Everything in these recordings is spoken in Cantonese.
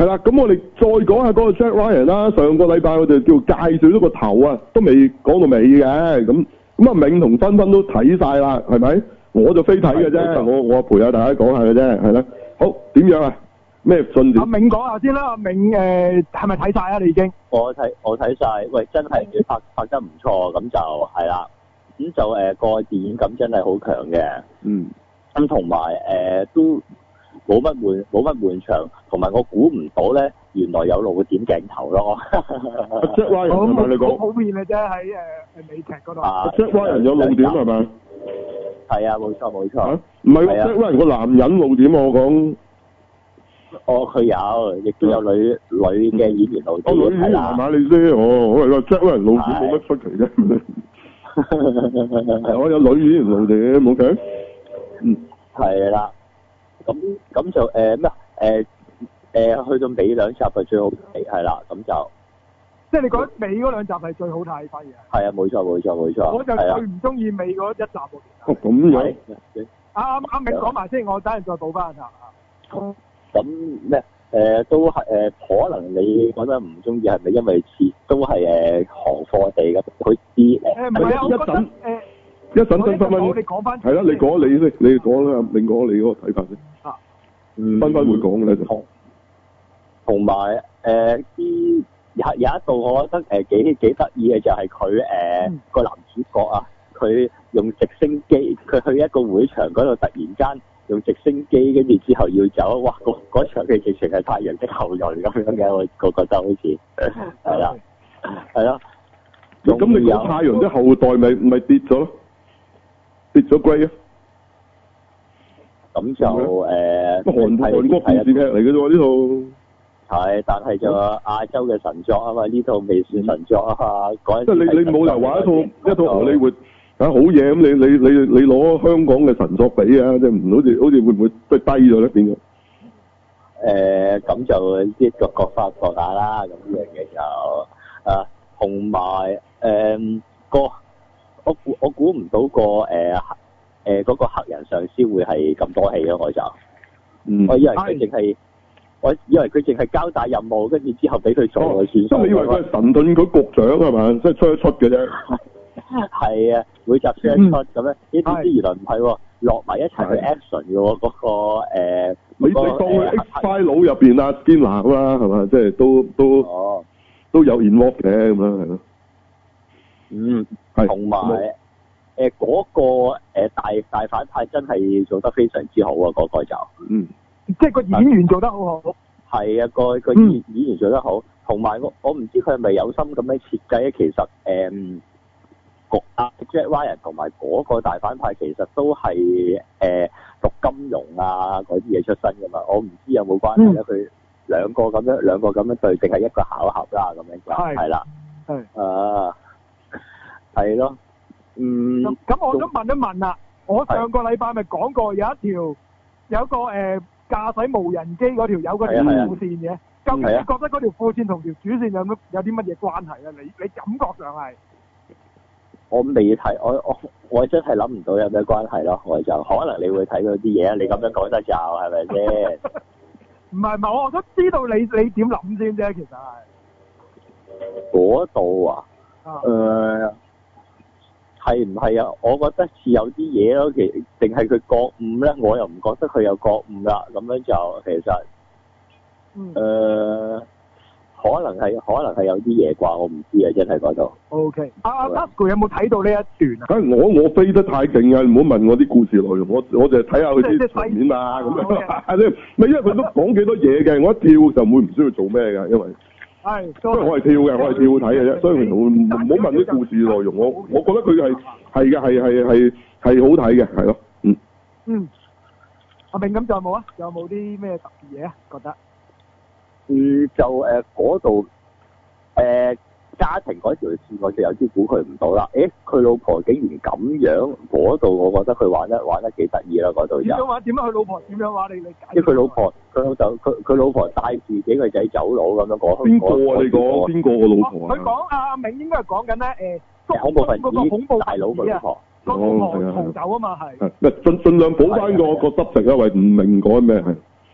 係啦，咁我哋再講下嗰個 Jack Ryan 啦。上個禮拜我哋叫介紹咗個頭啊，都未講到尾嘅。咁阿銘同芬芬都睇晒啦，係咪？我就飛睇嘅啫，我陪下大家講下嘅啫，係啦。好，點樣啊？咩進展？ 阿銘講下先啦，阿銘係咪睇晒啊？你已經？ 我睇晒，喂，真係拍得唔錯，咁就係啦。咁就個電影感真係好強嘅。 嗯。 咁同埋都冇乜悶場，同埋我估唔到咧，原來有露點鏡頭咯。 Jack Ryan 係咪你講？ 好普遍嘅啫，喺美劇嗰度。 Jack Ryan 有露點係咪？ 係啊，冇錯。 唔係喎，Jack Ryan個男人露點我講。 哦，佢有，亦都有女嘅演員露點。 女演員係嘛？你知我係話 Jack Ryan 露點冇乜出奇啫。我有女演員露點，OK。嗯。係啦。咁就去到尾兩集係最好睇，係啦，咁就。 即係你覺得尾嗰兩集係最好睇，反而係啊，冇錯。 我就最唔中意尾嗰一集喎。 哦，咁樣。 阿銘講埋先，我等陣再補翻一集。 咁咩？都係可能你覺得唔中意，係咪因為都係行貨地咁？佢啲唔係啊，我覺得一陣分分， 你講翻係啦，你講你先，你講啦，你講你嗰個睇法先。分分會講嘅咧就。同埋有一度我覺得幾得意嘅就係佢個男主角啊，佢用直升機，佢去一個會場嗰度突然間用直升機，跟住之後要走，哇！嗰場嘅直情係太陽的後裔咁樣嘅，我覺得好似係啦，係咯。 咁你講太陽的後代咪跌咗咯？跌咗龜啊！ 咁就韓國電視劇嚟嘅啫喎呢套。 係，但係就亞洲嘅神作啊嘛，呢套未算神作啊嘛。即係你冇理由話一套荷里活好嘢咁，你攞香港嘅神作比啊，即係唔好似會唔會即係低咗咧變咗？ 咁就啲各花各眼啦，咁樣嘅就同埋我估唔到嗰個黑人上司會係咁多戲咯，我就我以為佢淨係。我以為佢淨係交代任務，跟住之後俾佢做就算。即係你以為佢係神盾局局長係嘛？即係出一出嘅啫。係啊，每集出一出咁樣。呢啲原來唔係喎，落埋一齊去 action 嘅喎，嗰個你當佢 X-File 入邊啊 Skinner 啦係嘛？即係都有 involve 嘅咁樣係咯。係。同埋嗰個大反派真係做得非常之好啊！嗰個就即係個演員做得好好， 係啊，個演員做得好，同埋我唔知佢係咪有心咁樣設計咧。其實Jack Ryan 同埋嗰個大反派其實都係讀金融啊嗰啲嘢出身噶嘛。我唔知有冇關係咧。佢兩個咁樣對，定係一個巧合啦咁樣就係啦。係咯。 咁我都問一問啦。我上個禮拜咪講過有個駕駛無人機嗰條有個副線嘅，究竟你覺得嗰條副線同條主線有啲乜嘢關係啊？你感覺上係？ 我未睇，我真係諗唔到有咩關係咯。我就可能你會睇到啲嘢啊！你咁樣講得就係咪先？ 唔係，我都知道你點諗先啫，其實係。 嗰度啊？係唔係啊？我覺得似有啲嘢咯，定係佢覺悟咧？我又唔覺得佢有覺悟啦。咁樣就其實，可能係有啲嘢啩，我唔知啊，真係嗰度。O K， 阿 Tasuku 有冇睇到呢一段啊？ 我飛得太勁啊！唔好問我啲故事內容，我就係睇下佢啲場面啊咁樣。因為佢都講幾多嘢嘅，我一跳就唔會唔需要做咩嘅，因為。所以我係跳嘅，我係跳睇嘅啫，所以唔好問啲故事內容。我覺得佢係好睇嘅，係咯， 阿銘咁仲有冇啊？仲有冇啲咩特別嘢啊？覺得？ 就嗰度家庭嗰條線，我就有啲估佢唔到啦。佢老婆竟然咁樣，嗰度我覺得佢玩得幾得意啦，嗰度就。點樣佢老婆點樣玩？你解？ 即係佢老婆，佢老婆帶住幾個仔走佬咁樣講。 邊個啊？你講邊個個老婆啊？ 佢講阿銘應該係講緊咧恐怖分子恐怖大佬個老婆。 個老婆逃走啊嘛係。 盡量補翻個執成啊，喂唔明講咩係。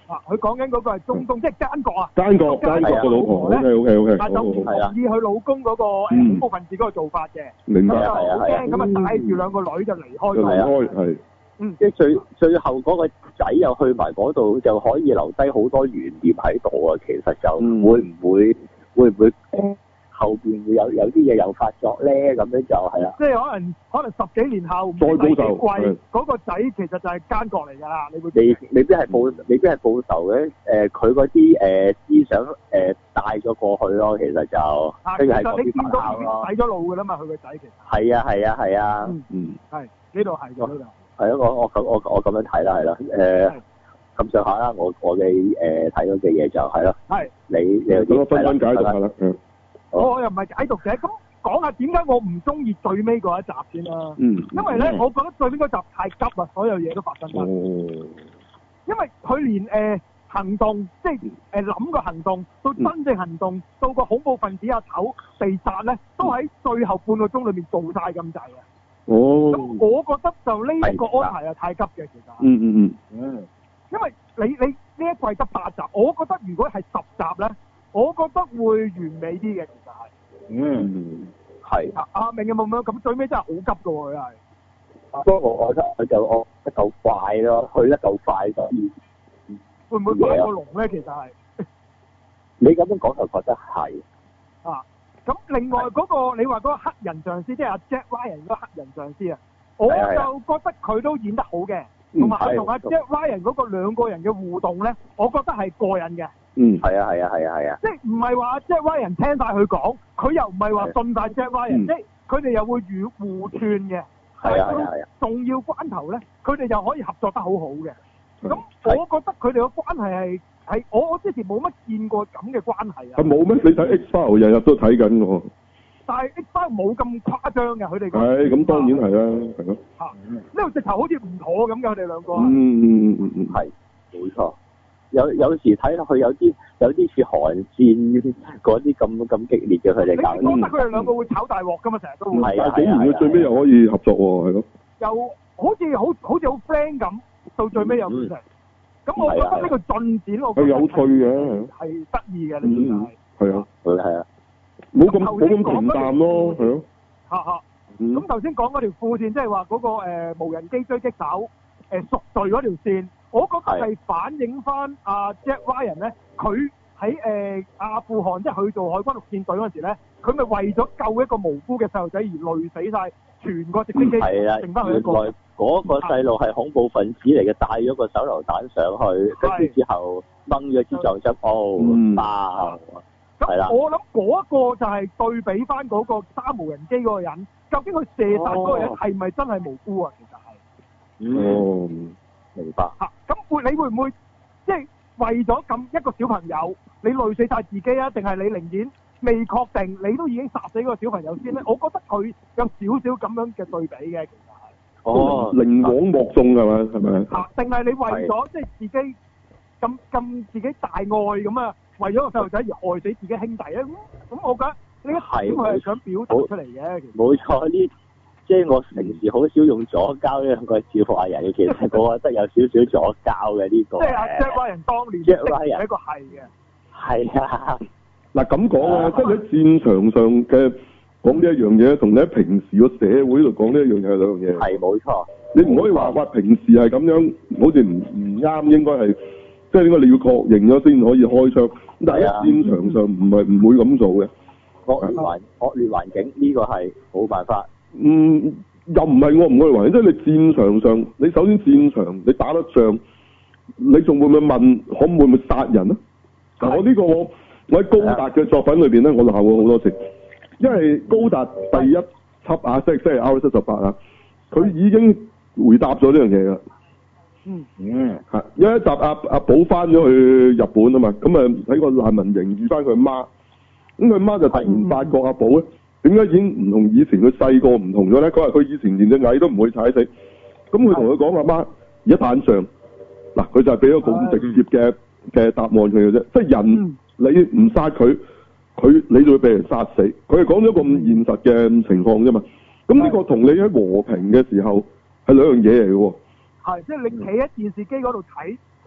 佢講緊嗰個係中東，即係奸角啊！ 奸角個老婆咧，OK， 但就唔同意佢老公嗰個恐怖分子嗰個做法嘅。 明白。 咁就好驚，咁啊帶住兩個女就離開咗。係。 即係最後嗰個仔又去埋嗰度，就可以留低好多懸念喺度啊！其實就會唔會後邊會有啲嘢又發作咧？咁樣就係啦。即係可能10幾年後再報仇， 嗰個仔其實就係奸角嚟㗎啦！你會未必係報仇嘅。佢嗰啲思想帶咗過去咯，其實就跟住係嗰啲反效咯。 洗咗腦㗎啦嘛，佢個仔其實係啊。 係呢度係呢度。 係啊，我咁樣睇啦，係啦，咁上下啦，我嘅睇到嘅嘢就係咯，你有啲分解讀下啦， 我又唔係解讀者，咁講下點解我唔中意最尾嗰一集先啦，因為咧，我覺得最尾嗰集太急啦，所有嘢都發生得，因為佢連行動，即係諗個行動，到真正行動，到個恐怖分子阿頭被殺咧，都喺最後半個鐘裏面做晒咁滯啊！咁我覺得就呢一個安排係太急嘅，其實。因為你呢一季得8集，我覺得如果係10集咧，我覺得會完美啲嘅，其實係。係。阿明有冇咁最尾真係好急㗎喎，佢係。 不過我覺得佢就得夠快咯，去得夠快就。 會唔會快過龍咧？其實係。 你咁樣講就覺得係。 咁另外嗰個你話嗰個黑人上司，即係阿 Jack Ryan 嗰個黑人上司啊，我就覺得佢都演得好嘅，同埋佢同阿 Jack Ryan 嗰個兩個人嘅互動咧，我覺得係過癮嘅。 係啊。 即係唔係話 Jack Ryan 聽晒佢講，佢又唔係話信晒 Jack Ryan，即係佢哋又會互串嘅。係啊。重要關頭咧，佢哋又可以合作得好好嘅。咁我覺得佢哋嘅關係係我之前冇乜見過咁嘅關係啊！ 冇咩？你睇 X-File 日日都睇緊喎。但係 X-File 冇咁誇張嘅，佢哋係咁當然係啦，係咯。 呢度直頭好似唔妥咁嘅，佢哋兩個。 係冇錯。有時睇落去有啲似韓戰嗰啲咁激烈嘅佢哋搞。 你覺得佢哋兩個會炒大鑊㗎嘛？成日都會。 但係竟然佢最尾又可以合作喎，係咯。 又好似好 friend 咁，到最尾又唔成。咁我覺得呢個進展，我覺得有趣嘅， 係得意嘅，呢個係啊， 係啊， 冇咁平淡咯，係咯。 咁頭先講嗰條副線，即係話嗰個無人機狙擊手贖罪嗰條線，我覺得係反映翻阿 Jack Ryan 咧，佢喺阿富汗，即係去做海軍陸戰隊嗰陣時咧，佢咪為咗救一個無辜嘅細路仔而累死晒全個直升機，剩翻佢一個。 嗰個細路係恐怖分子嚟嘅，帶咗個手榴彈上去，跟住之後掹咗支撞針，爆！係啦。 我諗嗰一個就係對比翻嗰個揸無人機嗰個人，究竟佢射殺嗰個人係咪真係無辜啊？其實係。 明白。 咁你會唔會即係為咗咁一個小朋友，你累死晒自己啊？定係你寧願未確定，你都已經殺死嗰個小朋友先咧？我覺得佢有少少咁樣嘅對比嘅，其實。 寧枉莫縱係咪？係咪？ 定係你為咗即係自己咁自己大愛咁啊，為咗個細路仔而害死自己兄弟咧？咁我覺得呢一點佢係想表達出嚟嘅。 冇錯，呢即係我平時好少用左膠呢兩個字話人嘅，其實我覺得有少少左膠嘅呢個。 即係阿 Jack Ryan 當年Jack Ryan 一個係嘅。 係啊， 嗱咁講啊，即係喺戰場上嘅。講呢一樣嘢，同你喺平時個社會度講呢一樣嘢係兩樣嘢。係冇錯。你唔可以話平時係咁樣，好似唔啱，應該係即係應該你要確認咗先可以開槍。但係喺戰場上唔會咁做嘅。惡劣環境呢個係冇辦法。又唔係我唔會話，即係你戰場上，你首先戰場你打得仗，你仲會唔會問會唔會殺人啊？嗱，我呢個我喺高達嘅作品裏邊咧，我鬧過好多次。因為高達第一輯啊，即係 R78啊，佢已經回答咗呢樣嘢噶。有一集阿寶翻咗去日本啊嘛，咁啊喺個難民營遇翻佢媽，咁佢媽就突然發覺阿寶咧，點解已經唔同以前佢細個唔同咗咧？佢話佢以前連隻蟻都唔會踩死，咁佢同佢講阿媽，而家打仗，嗱佢就係俾咗個咁直接嘅答案佢嘅啫，即係人你唔殺佢。你就會被人殺死，佢係講咗咁現實嘅情況啫嘛。咁呢個同你喺和平嘅時候係兩樣嘢嚟嘅喎。係，即係你企喺電視機嗰度睇，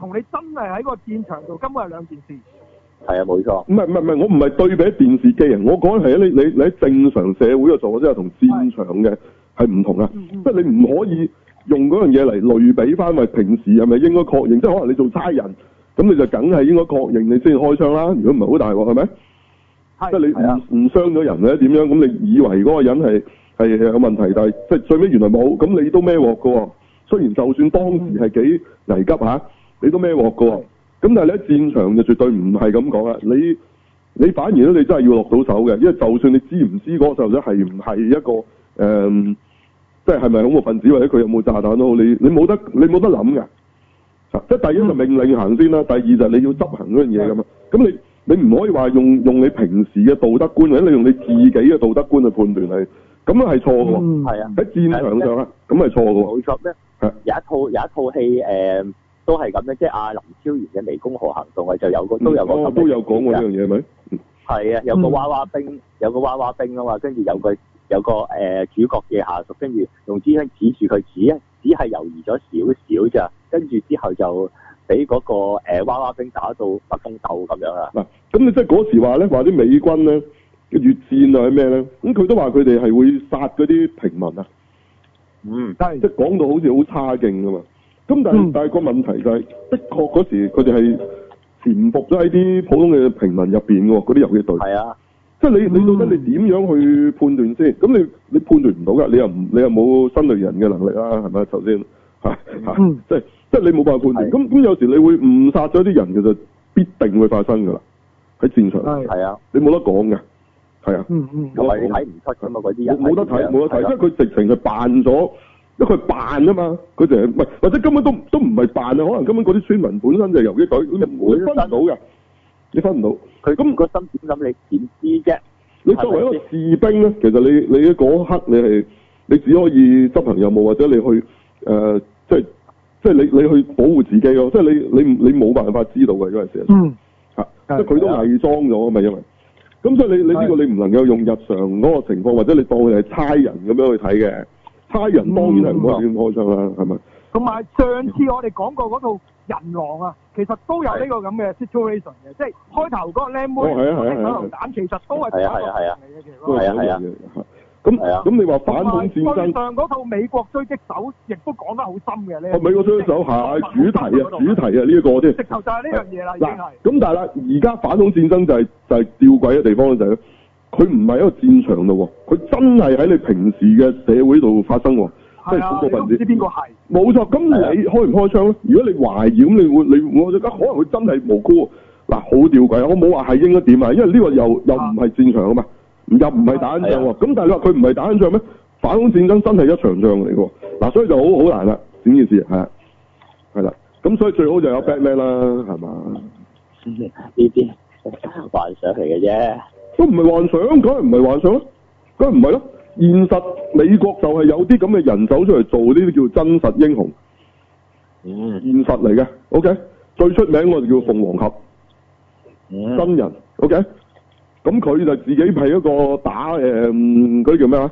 同你真係喺個戰場度根本係兩件事。 係啊，冇錯。 唔係，我唔係對比電視機啊，我講係你喺正常社會嘅做，即係同戰場嘅係唔同啊。即係你唔可以用嗰樣嘢嚟類比翻，咪平時係咪應該確認？即係可能你做差人，咁你就梗係應該確認你先開槍啦。如果唔係好大鑊，係咪？即係你唔傷咗人咧點樣？咁你以為嗰個人係有問題，但係即係最尾原來冇，咁你都孭鑊㗎喎。雖然就算當時係幾危急嚇，你都孭鑊㗎喎。咁但係你喺戰場就絕對唔係咁講啦。你反而咧，你真係要落到手嘅，因為就算你知唔知嗰個細路仔係唔係一個即係咪恐怖分子或者佢有冇炸彈都好，你冇得諗嘅。即係第一就命令行先啦，第二就係你要執行嗰樣嘢㗎嘛。咁你唔可以話用你平時嘅道德觀或者你用你自己嘅道德觀去判斷係，咁樣係錯嘅喎。係啊，喺戰場上啊，咁係錯嘅喎。冇錯咩？有一套戲都係咁嘅，即係阿林超賢嘅湄公河行動啊，就有個都有講過呢樣嘢咪？係啊，有個娃娃兵啊嘛，跟住有個主角嘅下屬，跟住用支槍指住佢，只係猶豫咗少少咋，跟住之後就俾嗰個娃娃兵打到不分鬥咁樣啊！ 嗱，咁你即係嗰時話咧，話啲美軍咧嘅越戰啊係咩咧？咁佢都話佢哋係會殺嗰啲平民啊。即係講到好似好差勁噶嘛。咁但係個問題就係，的確嗰時佢哋係潛伏咗喺啲普通嘅平民入邊喎，嗰啲遊擊隊。係啊。即係你到底你點樣去判斷先？咁你判斷唔到㗎，你又冇新類人嘅能力啦，係咪？頭先即係你冇辦法判斷。咁有時你會誤殺咗啲人，其實必定會發生㗎啦，喺戰場。係啊。你冇得講㗎。係啊。 同埋你睇唔出㗎嘛，嗰啲人。 冇得睇，因為佢直情係扮咗。因為佢扮啊嘛，佢就係唔係或者根本都唔係扮啊，可能根本嗰啲村民本身就係遊擊隊，你分唔到嘅，你分唔到。佢咁個心點諗，你點知啫？你作為一個士兵咧，其實你喺嗰刻你只可以執行任務，或者你去即係你去保護自己咯，即係你冇辦法知道嘅，因為事實上即係佢都偽裝咗啊嘛，因為咁所以你呢個你唔能夠用日常嗰個情況，或者你當佢係差人咁樣去睇嘅。差人當然係唔可以咁開槍啦，係咪？同埋上次我哋講過嗰套人狼啊，其實都有呢個咁嘅 situation 嘅，即係開頭嗰個靚妹手榴彈，其實都係同一個嚟嘅，其實係啊。咁你話反恐戰爭上嗰套美國狙擊手亦都講得好深嘅呢？美國狙擊手係主題啊呢一個啫。直頭就係呢樣嘢啦，已經係。咁但係啦，而家反恐戰爭就係吊詭嘅地方就係。佢唔係一個戰場咯喎，佢真係喺你平時嘅社會度發生喎，即係恐怖分子。唔知邊個係？冇錯，咁你開唔開槍咧？如果你懷疑咁，我覺得可能佢真係無辜。嗱，好吊詭，我冇話係應該點啊，因為呢個又唔係戰場啊嘛，又唔係打緊仗喎。咁但係你話佢唔係打緊仗咩？反恐戰爭真係一場仗嚟嘅。嗱，所以就好難啦，整件事係啦。咁所以最好就有 Batman 啦，係嘛？ 呢啲幻想嚟嘅啫。 都唔係幻想，梗係唔係幻想咯，梗係唔係咯。現實美國就係有啲咁嘅人走出嚟做呢啲叫真實英雄。現實嚟嘅 ，OK。最出名我哋叫鳳凰俠，真人 ，OK。咁佢就自己係一個打嗰啲叫咩啊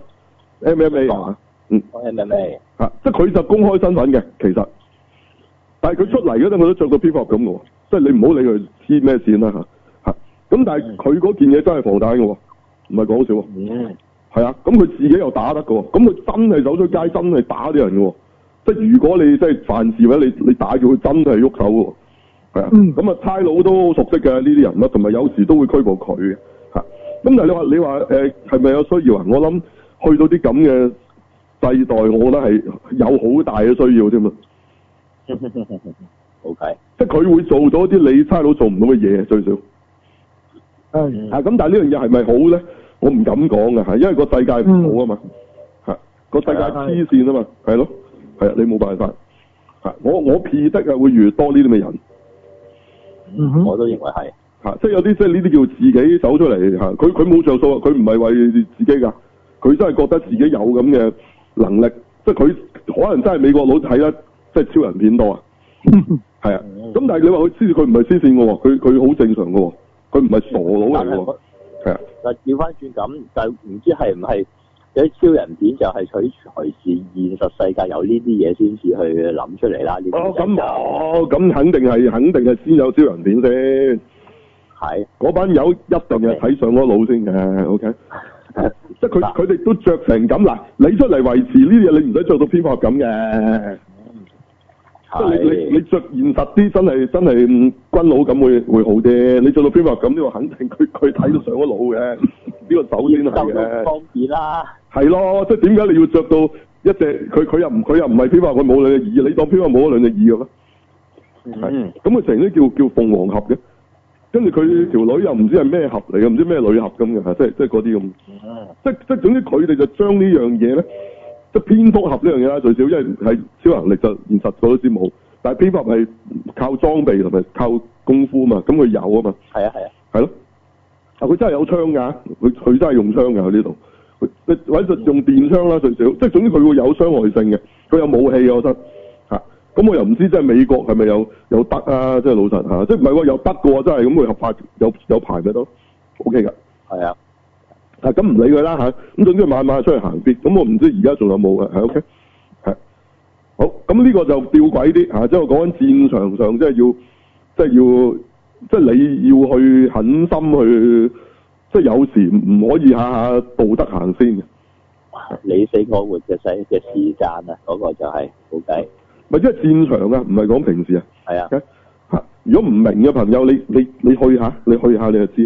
？MMA 啊，MMA 即係佢就公開身份嘅，其實。但係佢出嚟嗰陣，佢都着到蝙蝠俠咁嘅喎，即係你唔好理佢黐咩線啦嚇。咁但係佢嗰件嘢真係防彈嘅喎，唔係講笑喎。係啊，咁佢自己又打得嘅喎，咁佢真係走出街，真係打啲人嘅喎。即係如果你真係犯事或者你打住佢，真係喐手嘅喎。係啊，咁啊差佬都好熟悉嘅呢啲人物，同埋有時都會拘捕佢嘅。咁但係你話係咪有需要啊？我諗去到啲咁嘅世代，我覺得係有好大嘅需要添啊。 OK， 即係佢會做到啲你差佬做唔到嘅嘢，最少。咁但係呢樣嘢係咪好咧？我唔敢講嘅，因為個世界唔好啊嘛，個世界黐線啊嘛，係咯，係啊，你冇辦法，我撇得會越多呢啲咁嘅人， 我都認為係， 即係有啲即係呢啲叫自己走出嚟，佢冇着數，佢唔係為自己噶，佢真係覺得自己有咁嘅能力，即係佢可能真係美國佬睇得即係超人片多啊，係啊，咁但係你話佢佢唔係黐線嘅喎，佢好正常嘅喎。佢唔係傻佬嚟喎，係啊。 但調翻轉咁，就唔知係唔係有啲超人片就係取材自現實世界有呢啲嘢先至去諗出嚟啦。呢啲咁肯定係先有超人片先。 係。嗰班友一定係睇上嗰腦先嘅 ，OK。即係佢哋都着成咁嗱，你出嚟維持呢啲嘢，你唔使着到蝙蝠俠咁嘅。即係你着現實啲，真係軍佬咁會好啲。你着到蝙蝠俠咁，呢個肯定佢睇到上咗腦嘅。呢個首先係嘅。方便啦。係咯，即係點解你要着到一隻佢又唔係蝙蝠俠，佢冇兩隻耳，你當蝙蝠俠冇咗兩隻耳嘅咩？咁佢成日都叫鳳凰俠嘅。跟住佢條女又唔知係咩俠嚟嘅，唔知咩女俠咁嘅，即係嗰啲咁。即係總之佢哋就將呢樣嘢咧，即係蝙蝠俠呢樣嘢啦，最少因為係超能力就現實嗰啲冇，但係蝙蝠俠係靠裝備同埋靠功夫嘛，咁佢有啊嘛。係啊。係咯。佢真係有槍㗎，佢真係用槍㗎喺呢度。或者用電槍啦最少，即係總之佢會有傷害性嘅，佢有武器我覺得。咁我又唔知即係美國係咪有得啊？即係老實嚇，即係唔係喎？有得嘅喎，真係咁佢合法有牌咪都 OK 㗎。係啊。咁唔理佢啦嚇，咁總之晚晚出去行啲，咁我唔知而家仲有冇嘅，係 OK。係。好，咁呢個就吊詭啲嚇，即係我講緊戰場上，即係你要去狠心去，即係有時唔可以下下道德行先嘅。 你死我活嘅時間啊，嗰個就係冇計。 咪即係戰場啊，唔係講平時啊。係啊。嚇！如果唔明嘅朋友，你去下，你就知。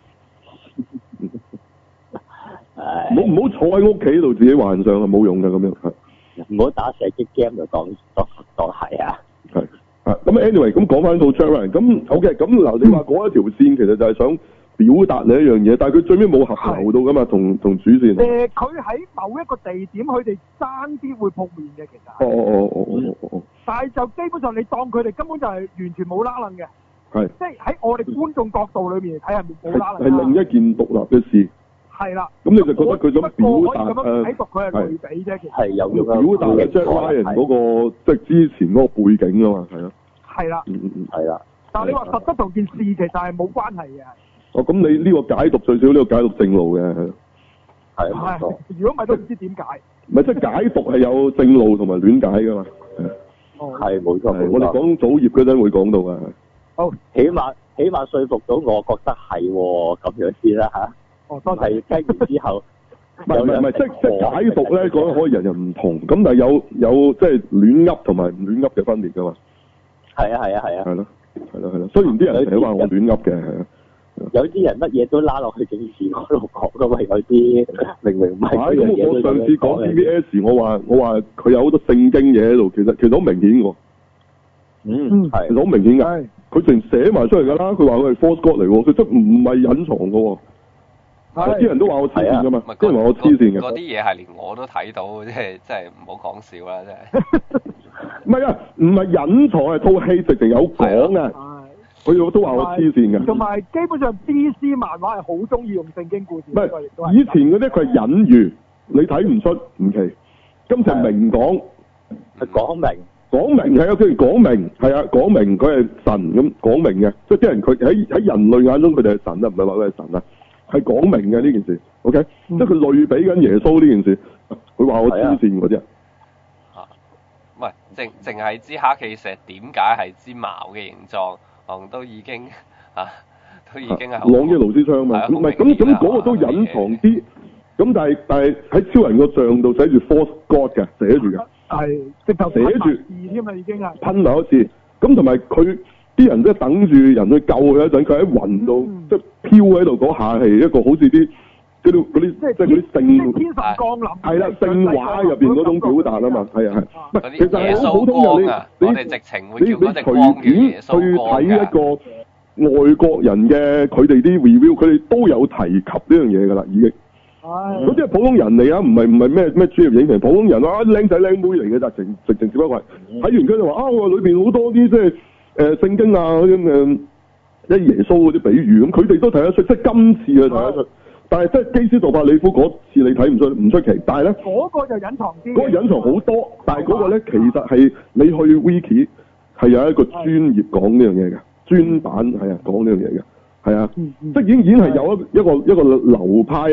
唔好坐喺屋企度自己幻想係冇用嘅咁樣。 唔好打射擊 game 就當係啊。係。 咁 anyway， 咁講翻套 Jack， 咁 OK， 咁嗱你話嗰一條線其實就係想表達你一樣嘢，但係佢最尾冇合流到噶嘛，同主線。 佢喺某一個地點，佢哋爭啲會碰面嘅，其實。哦。但係就基本上，你當佢哋根本就係完全冇拉楞嘅。係。即係喺我哋觀眾角度裏面嚟睇係冇拉楞。係另一件獨立嘅事。係啦。咁你就覺得佢想表達睇讀佢係類比啫，其實。係有表達嘅 Jack Ryan 嗰個即係之前嗰個背景啊嘛，係咯。係啦。係啦。但係你話實質同件事其實係冇關係嘅。咁你呢個解讀最少呢個解讀正路嘅，係冇錯。如果唔係都唔知點解。唔係即係解讀係有正路同埋亂解噶嘛。係冇錯。我哋講祖業嗰陣會講到噶。好，起碼說服到我覺得係咁樣先啦嚇。哦，當係跟住之後。唔係，即係解讀咧，講可以人唔同，咁但係有即係亂噏同埋唔亂噏嘅分別噶嘛。係啊。係咯。雖然啲人成日話我亂噏嘅，係啊。有啲人乜嘢都拉落去政治嗰度講噶嘛，有啲明唔係嗰樣嘢。我上次講 TVS， 我話佢有好多聖經嘢喺度，其實好明顯喎。係。其實好明顯㗎，佢淨寫埋出嚟㗎啦。佢話佢係 Force God 嚟喎，佢真唔係隱藏㗎喎。有啲人都話我黐線㗎嘛，啲人話我黐線嘅。嗰啲嘢係連我都睇到，即係唔好講笑啦，真係。唔係啊，唔係隱藏係套戲直情有講啊。佢都話我黐線嘅，同埋基本上 DC 漫畫係好中意用聖經故事。唔係，以前嗰啲佢係隱喻，你睇唔出唔奇。今次明講，係講明係啊，佢講明係啊，講明佢係神咁講明嘅，即係啲人佢喺人類眼中佢哋係神啊，唔係話佢係神啊，係講明嘅呢件事。OK，即係佢類比緊耶穌呢件事，佢話我黐線嗰啲啊。唔係，淨係支黑氣石點解係支矛嘅形狀？都已經係朗基努斯槍嘛，唔係咁嗰個都隱藏啲，咁但係喺超人個像度寫住 Force God 嘅，寫住嘅，係直頭寫住字添啦，已經係噴埋個字，咁同埋佢啲人都等住人去救佢一陣，佢喺雲度即係飄喺度嗰下係一個好似啲嗰啲即係嗰啲聖天神降臨係啦，聖話入邊嗰種表達啊嘛，係啊係，唔係其實係好普通嘅，你隨便去睇一個外國人嘅佢哋啲 review， 佢哋都有提及呢樣嘢㗎啦，已經。嗰啲係普通人嚟啊，唔係咩專業影評，普通人啊，靚仔靚妹嚟嘅，直情只不過係睇完佢就話我裏邊好多啲即係聖經啊嗰啲咁嘅耶穌嗰啲比喻，咁佢哋都睇得出，即係今次啊睇得出。但係即係基斯杜化里夫嗰次你睇唔出奇，但係咧嗰個就隱藏啲，嗰個隱藏好多，但係嗰個咧其實係你去 Wiki 係有一個專頁講呢樣嘢嘅，專版係啊講呢樣嘢嘅，係啊，即係已經係有一個流派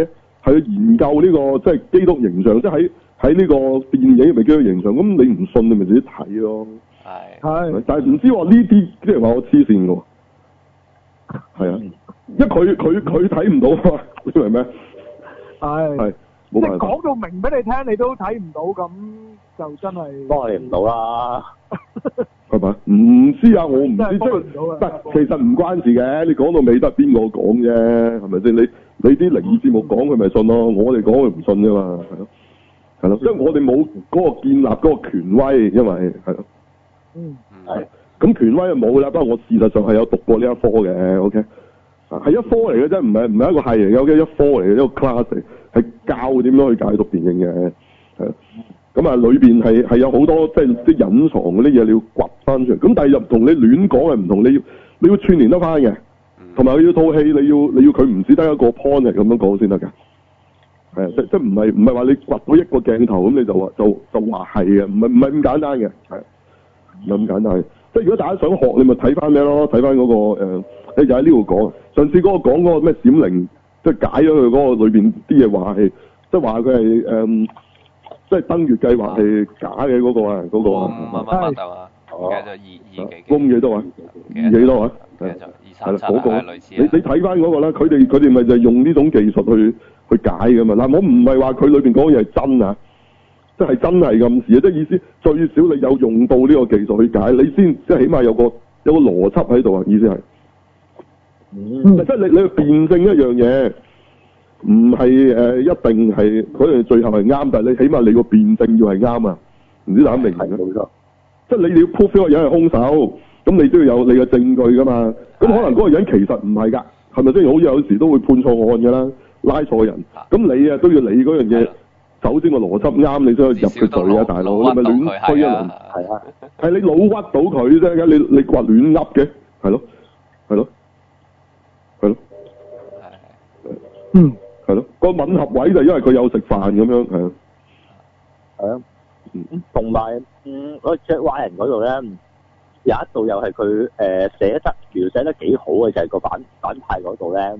係去研究呢個即係基督形象，即係喺呢個電影入面基督形象。咁你唔信你咪自己睇咯。係。但係唔知話呢啲啲人話我黐線㗎喎。係啊，因為佢睇唔到啊嘛，你明咩？係。即係講到明俾你聽，你都睇唔到，咁就真係幫你唔到啦。係咪？唔知啊，我唔知，即係其實唔關事嘅。你講到尾得邊個講啫？係咪先？你啲靈異節目講佢咪信咯，我哋講佢唔信啫嘛，係咯，係咯，因為我哋冇嗰個建立嗰個權威，因為係咯。係。咁權威就冇啦，不過我事實上係有讀過呢一科嘅 ，OK。係一科嚟嘅啫，唔係一個係嚟嘅，OK，一科嚟嘅，一個 class 嚟，係教點樣去解讀電影嘅，係。咁啊，裏邊係有好多即係啲隱藏嗰啲嘢，你要掘翻出嚟。咁但係又同你亂講係唔同，你要串聯得翻嘅，同埋佢要套戲，你要佢唔只得一個 point 係咁樣講先得㗎。係啊，即唔係話你掘到一個鏡頭咁你就話係嘅，唔係咁簡單嘅，係唔係咁簡單嘅。即係如果大家想學，你咪睇翻咩咯？睇翻嗰個你就喺呢度講。上次嗰個講嗰個咩閃靈，即係解咗佢嗰個裏邊啲嘢話係，即係話佢係即係登月計劃係假嘅嗰個啊，嗰個啊。 我記得就2 公幾多啊？2幾多啊？ 係啦， 嗰個類似。 你睇翻嗰個啦，佢哋咪就係用呢種技術去解㗎嘛。嗱，我唔係話佢裏邊講嘢係真啊。即係真係咁事啊！即係意思最少你有用到呢個技術去解，你先即係起碼有個邏輯喺度啊！意思係，即係你去辯證一樣嘢，唔係一定係嗰樣最後係啱，但係你起碼你個辯證要係啱啊！唔知大家明唔明？冇錯。即係你要 prove 嗰個人係兇手，咁你都要有你嘅證據噶嘛。咁可能嗰個人其實唔係㗎，係咪先？好似有時都會判錯案㗎啦，拉錯人。咁你啊都要理嗰樣嘢。首先個邏輯啱，你先可以入佢罪啊，大佬！你咪亂推一輪，係啊，係你老屈到佢啫，你話亂噏嘅，係咯，係咯，係咯，係咯，個吻合位就因為佢有食飯咁樣，係啊，係啊，同埋我隻壞人嗰度咧，有一度又係佢描寫得幾好嘅，就係個反派嗰度咧，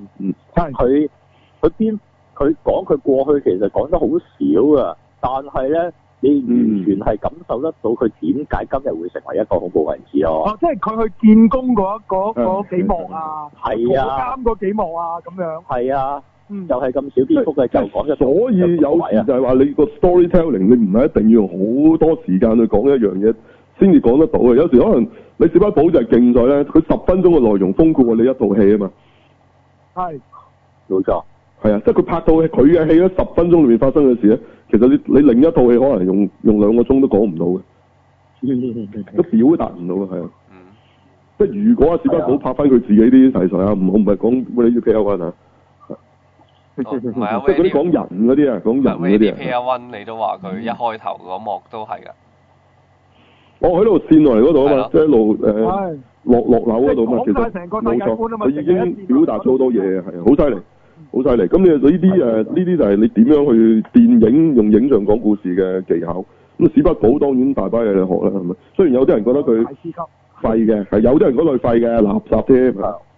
佢講佢過去其實講得好少啊，但係咧你完全係感受得到佢點解今日會成為一個恐怖分子咯。哦，即係佢去見工嗰幾幕啊，係啊，監嗰幾幕啊咁樣。係啊，就係咁少篇幅嘅就講咗。所以有時就係話你個 storytelling 你唔係一定要用好多時間去講一樣嘢先至講得到嘅，有時可能你小巴寶就係勁在咧，佢10分鐘嘅內容豐富過你一套戲啊嘛。係，冇錯。係啊，即係佢拍到佢嘅戲咧，10分鐘裏面發生嘅事咧，其實你另一套戲可能用2個鐘都講唔到嘅，都表達唔到嘅，係啊。即係如果阿史匹堡拍翻佢自己啲題材啊，唔係講 Ready Player One 啊，唔係啊，即係嗰啲講人嗰啲啊，講人嗰啲啊。Ready Player One 你都話佢一開頭嗰幕都係㗎。 我喺度線落嚟嗰度啊嘛，即係一路落樓嗰度嘛，其實冇錯，佢已經表達咗好多嘢，係啊，好犀利。好犀利！咁你呢啲就係你點樣去電影用影像講故事嘅技巧。咁史匹堡當然大把嘢嚟學啦，係咪？雖然有啲人覺得佢廢嘅，係有啲人覺得佢廢嘅垃圾添。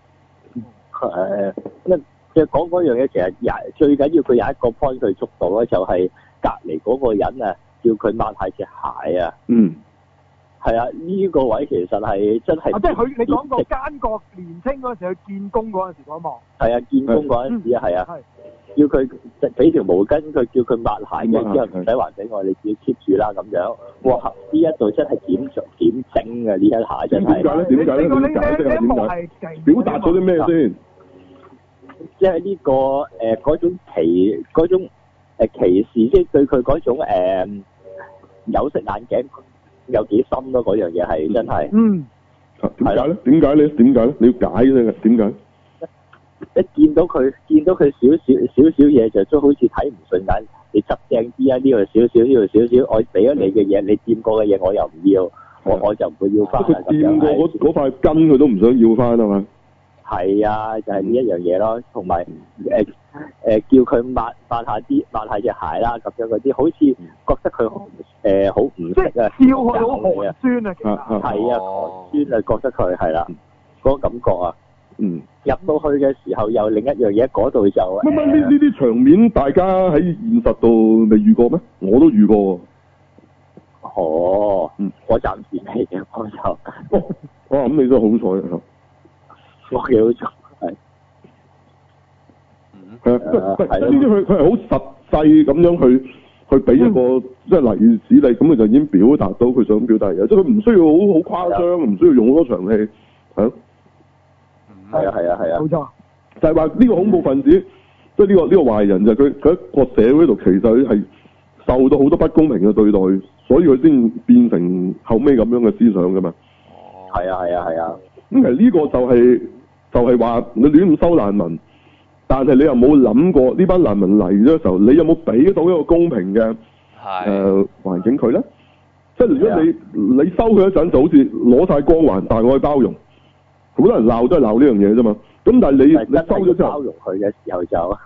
即係講嗰樣嘢，其實最緊要佢有一個 point 佢捉到咧，就係隔離嗰個人啊，叫佢抹下隻鞋啊。係啊，呢個位其實係真係。即係你講個奸角年青嗰陣時去見工嗰陣時嗰一幕。係啊，見工嗰陣時啊，係啊，叫佢俾條毛巾，佢叫佢抹鞋嘅，之後唔使還俾我，你自己 keep 住啦咁樣。哇！呢一度真係檢整嘅呢一下真係。點解咧？點解咧？點解釋下點解？表達咗啲咩先？即係呢個嗰種歧視，即係對佢嗰種有色眼鏡。有幾深咯？嗰樣嘢係真係。點解咧？點解咧？點解咧？你要解啫？點解？一見到佢少嘢就都好似睇唔順眼，你執正啲啊！呢度少少，呢度少少，我俾咗你嘅嘢，你掂過嘅嘢我又唔要，我就唔會要翻。佢掂過嗰塊根，佢都唔想要翻啊嘛。係啊，就係呢一樣嘢咯，同埋叫佢抹下隻鞋啦，咁樣嗰啲，好似覺得佢好唔識啊，笑佢好寒酸啊，其實係啊，寒酸啊，覺得佢係啦，嗰個感覺啊， 入到去嘅時候又另一樣嘢，嗰度就呢啲場面，大家喺現實度未遇過咩？我都遇過喎。 哦，我暫時未嘅，我就。 咁你真係好彩啊！ 我幾好彩，係。 呢啲佢係好實際咁樣去俾一個即係例子你，咁佢就已經表達到佢想表達嘅，即係佢唔需要好誇張，唔需要用好多場戲，係咯。 係啊， 冇錯。 就係話呢個恐怖分子，即係呢個壞人就佢喺個社會度，其實佢係受到好多不公平嘅對待，所以佢先變成後尾咁樣嘅思想噶嘛。 係啊。 咁其實呢個就係話你亂咁收難民，但係你又冇諗過呢班難民嚟嘅時候，你有冇俾到一個公平嘅環境佢咧？即係如果你收佢一陣，就好似攞晒光環，但係我去包容，好多人鬧都係鬧呢樣嘢啫嘛。咁但係你收咗之後， 包容佢嘅時候就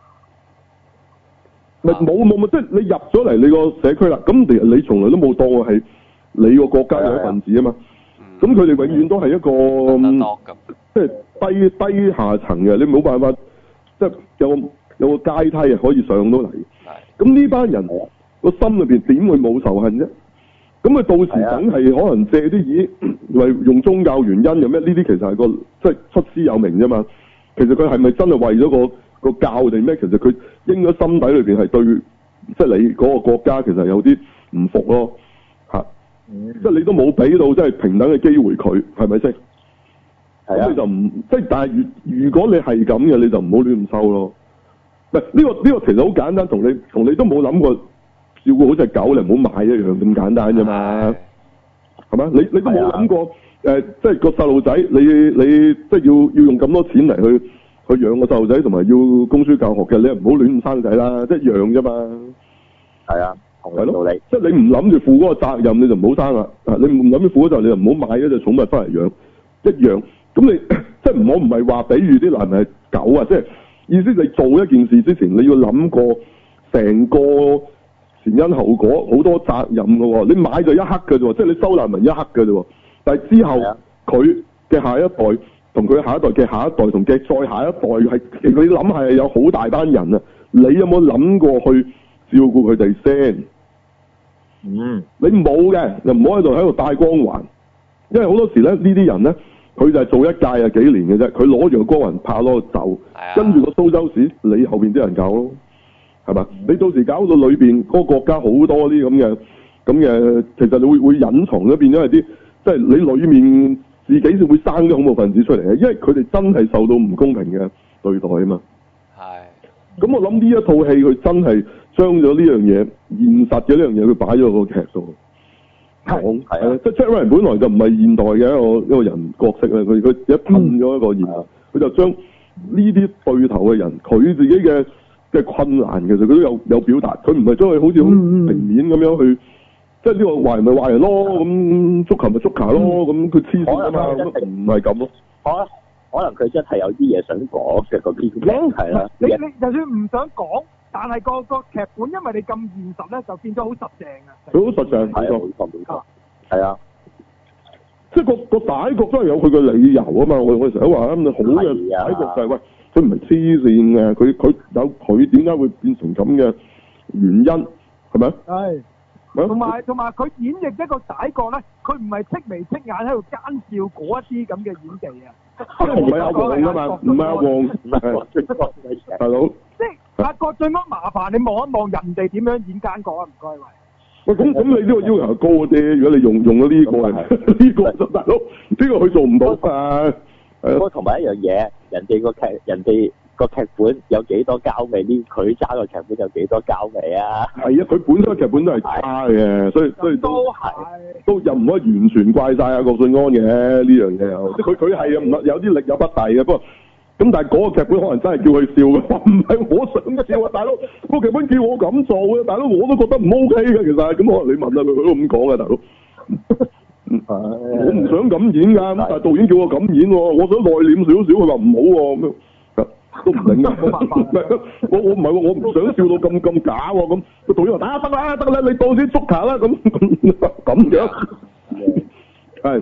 咪冇，即係你入咗嚟你個社區啦。咁其實你從來都冇當我係你個國家嘅一份子啊嘛。咁佢哋永遠都係一個即係低下層嘅，你冇辦法即係有個階梯啊，可以上到嚟。咁呢班人個心裏邊點會冇仇恨啫？咁佢到時梗係可能借啲嘢，為用宗教原因有咩？呢啲其實係個即係出師有名啫嘛。其實佢係咪真係為咗個教定咩？其實佢應該心底裏邊係對，即係你嗰個國家其實有啲唔服咯，嚇。即係你都冇俾到即係平等嘅機會佢，係咪先？咁你就唔即係，但係如果你係咁嘅，你就唔好亂咁收咯。唔係呢個其實好簡單，同你都冇諗過照顧好隻狗，你唔好買一樣咁簡單啫嘛。係嘛？你都冇諗過即係個細路仔，你即係要用咁多錢嚟去養個細路仔，同埋要供書教學嘅，你唔好亂咁生仔啦，即係一樣啫嘛。 係啊。係咯， 即係你唔諗住負嗰個責任，你就唔好生啦。你唔諗住負嗰責任，你就唔好買一隻寵物翻嚟養，一樣。咁你即係我唔係話比喻啲男人係狗啊，即係意思你做一件事之前，你要諗過成個前因後果，好多責任噶喎。你買就一刻噶啫，即係你收難民一刻噶啫。但係之後佢嘅下一代同佢下一代嘅下一代同嘅再下一代係，你諗係有好大班人啊。你有冇諗過去照顧佢哋先？你冇嘅，就唔好喺度帶光環，因為好多時咧呢啲人咧，佢就係做一屆啊幾年嘅啫，佢攞住個光環拍攞走，跟住個蘇州市你後邊啲人搞咯，係嘛？你到時搞到裏邊嗰個國家好多啲咁嘅，其實你會隱藏咗，變咗係啲即係你裏面自己先會生啲恐怖分子出嚟嘅，因為佢哋真係受到唔公平嘅對待啊嘛。咁我諗呢一套戲佢真係將咗呢樣嘢現實嘅呢樣嘢，佢擺咗個劇度講，即係 Jack Ryan 本來就唔係現代嘅一個人角色啦，佢一噴咗一個現代，佢就將呢啲對頭嘅人，佢自己嘅困難，其實佢都有表達，佢唔係將佢好似好平面咁樣去，即係呢個壞人咪壞人咯，咁足球咪足球咯，咁佢黐線啊嘛，唔係咁咯。 可能佢真係有啲嘢想講嘅嗰邊，係啦。 你就算唔想講，但係個劇本，因為你咁現實咧，就變咗好實淨啊。佢好實淨， 冇錯。 係啊， 即係個歹局都係有佢嘅理由啊嘛。我成日話咁好嘅歹局就係喂，佢唔係黐線嘅，佢點解會變成咁嘅原因係咪？係。同埋佢演繹一個歹角咧，佢唔係戚眉戚眼喺度奸笑嗰一啲咁嘅演技啊。 唔係阿黃啊嘛，唔係阿黃，唔係大佬。 即係阿郭晉安麻煩你望一望人哋點樣演奸角啊？唔該喂，咁你呢個要求高啲，如果你用咗呢個呢個就大佬，呢個佢做唔到啊。 不過同埋一樣嘢，人哋個劇本有幾多膠味？呢佢揸個劇本有幾多膠味啊？係啊， 佢本身劇本都係差嘅，所以都又唔可以完全怪晒阿郭晉安嘅呢樣嘢又，即係佢係啊，有啲力有不逮嘅，不過咁但係嗰個劇本可能真係叫佢笑嘅，唔係我想笑啊，大佬個劇本叫我咁做嘅，大佬我都覺得唔 OK 嘅，其實咁可能你問下佢都咁講嘅，大佬。我唔想咁演㗎，咁但係導演叫我咁演喎，我想內斂少少，佢話唔好喎咁樣。都唔明㗎，冇辦法。我唔係喎，我唔想笑到咁假喎，咁個導演話得啦，你當先足球啦，咁樣係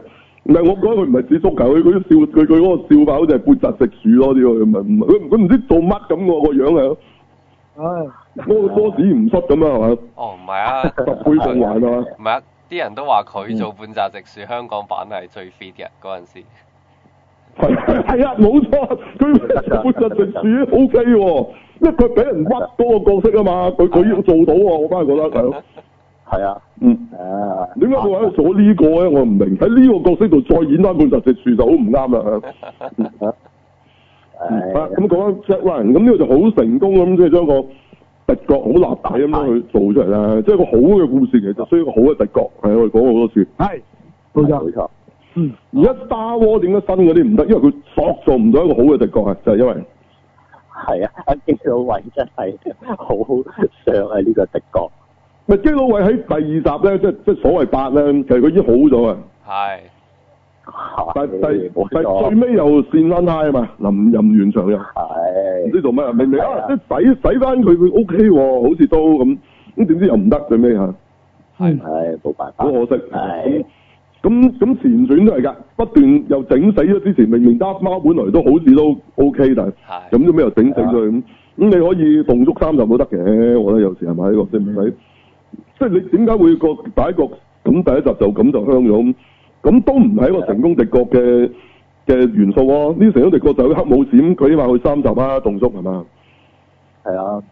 唔係，我覺得佢唔係指足球，佢啲笑佢嗰個笑法好似係半澤直樹咯啲喎，唔係佢唔知做乜咁喎個樣係。唉，嗰個多士唔出咁啊係嘛？ 哦，唔係啊， 十倍奉還啊嘛？ 唔係啊，啲人都話佢做半澤直樹香港版係最 fit 嘅嗰陣時。 係啊，冇錯，佢半澤直樹 OK 喎，因為佢俾人屈嗰個角色啊嘛，佢要做到喎，我反而覺得係咯。 係啊， 點解佢喺度做呢個咧？我唔明，喺呢個角色度再演翻半澤直樹就好唔啱啦。咁講翻 Jack Ryan，咁呢個就好成功咁，即係將個敵角好立體咁樣去做出嚟啦。即係個好嘅故事，其實需要一個好嘅敵角。係我哋講過好多次。係，冇錯。而家 Star Wars 點解新嗰啲唔得？因為佢塑造唔到一個好嘅敵角啊，就係因為係啊，阿基魯維真係好上係呢個敵角。 咪基魯維喺第二集咧，即係所謂8咧，其實佢已經好咗啊。係。但最尾又線翻嗨啊嘛，臨完場又唔知做乜，明明即係洗翻佢 OK 喎，好似都咁點知又唔得最尾嚇。係冇辦法。好可惜。咁前傳都係㗎，不斷又整死咗之前，明明Darth Maul本來都好似都 OK，但係咁做咩又整死咗咁？你可以動足3集都得嘅，我覺得有時係咪呢個即唔使？即係你點解會個第一個咁第一集就咁就香咗？咁都唔係一個成功敵角嘅元素喎。呢成功敵角就黑武士咁，佢起碼去3集啊，動足係嘛？係啊。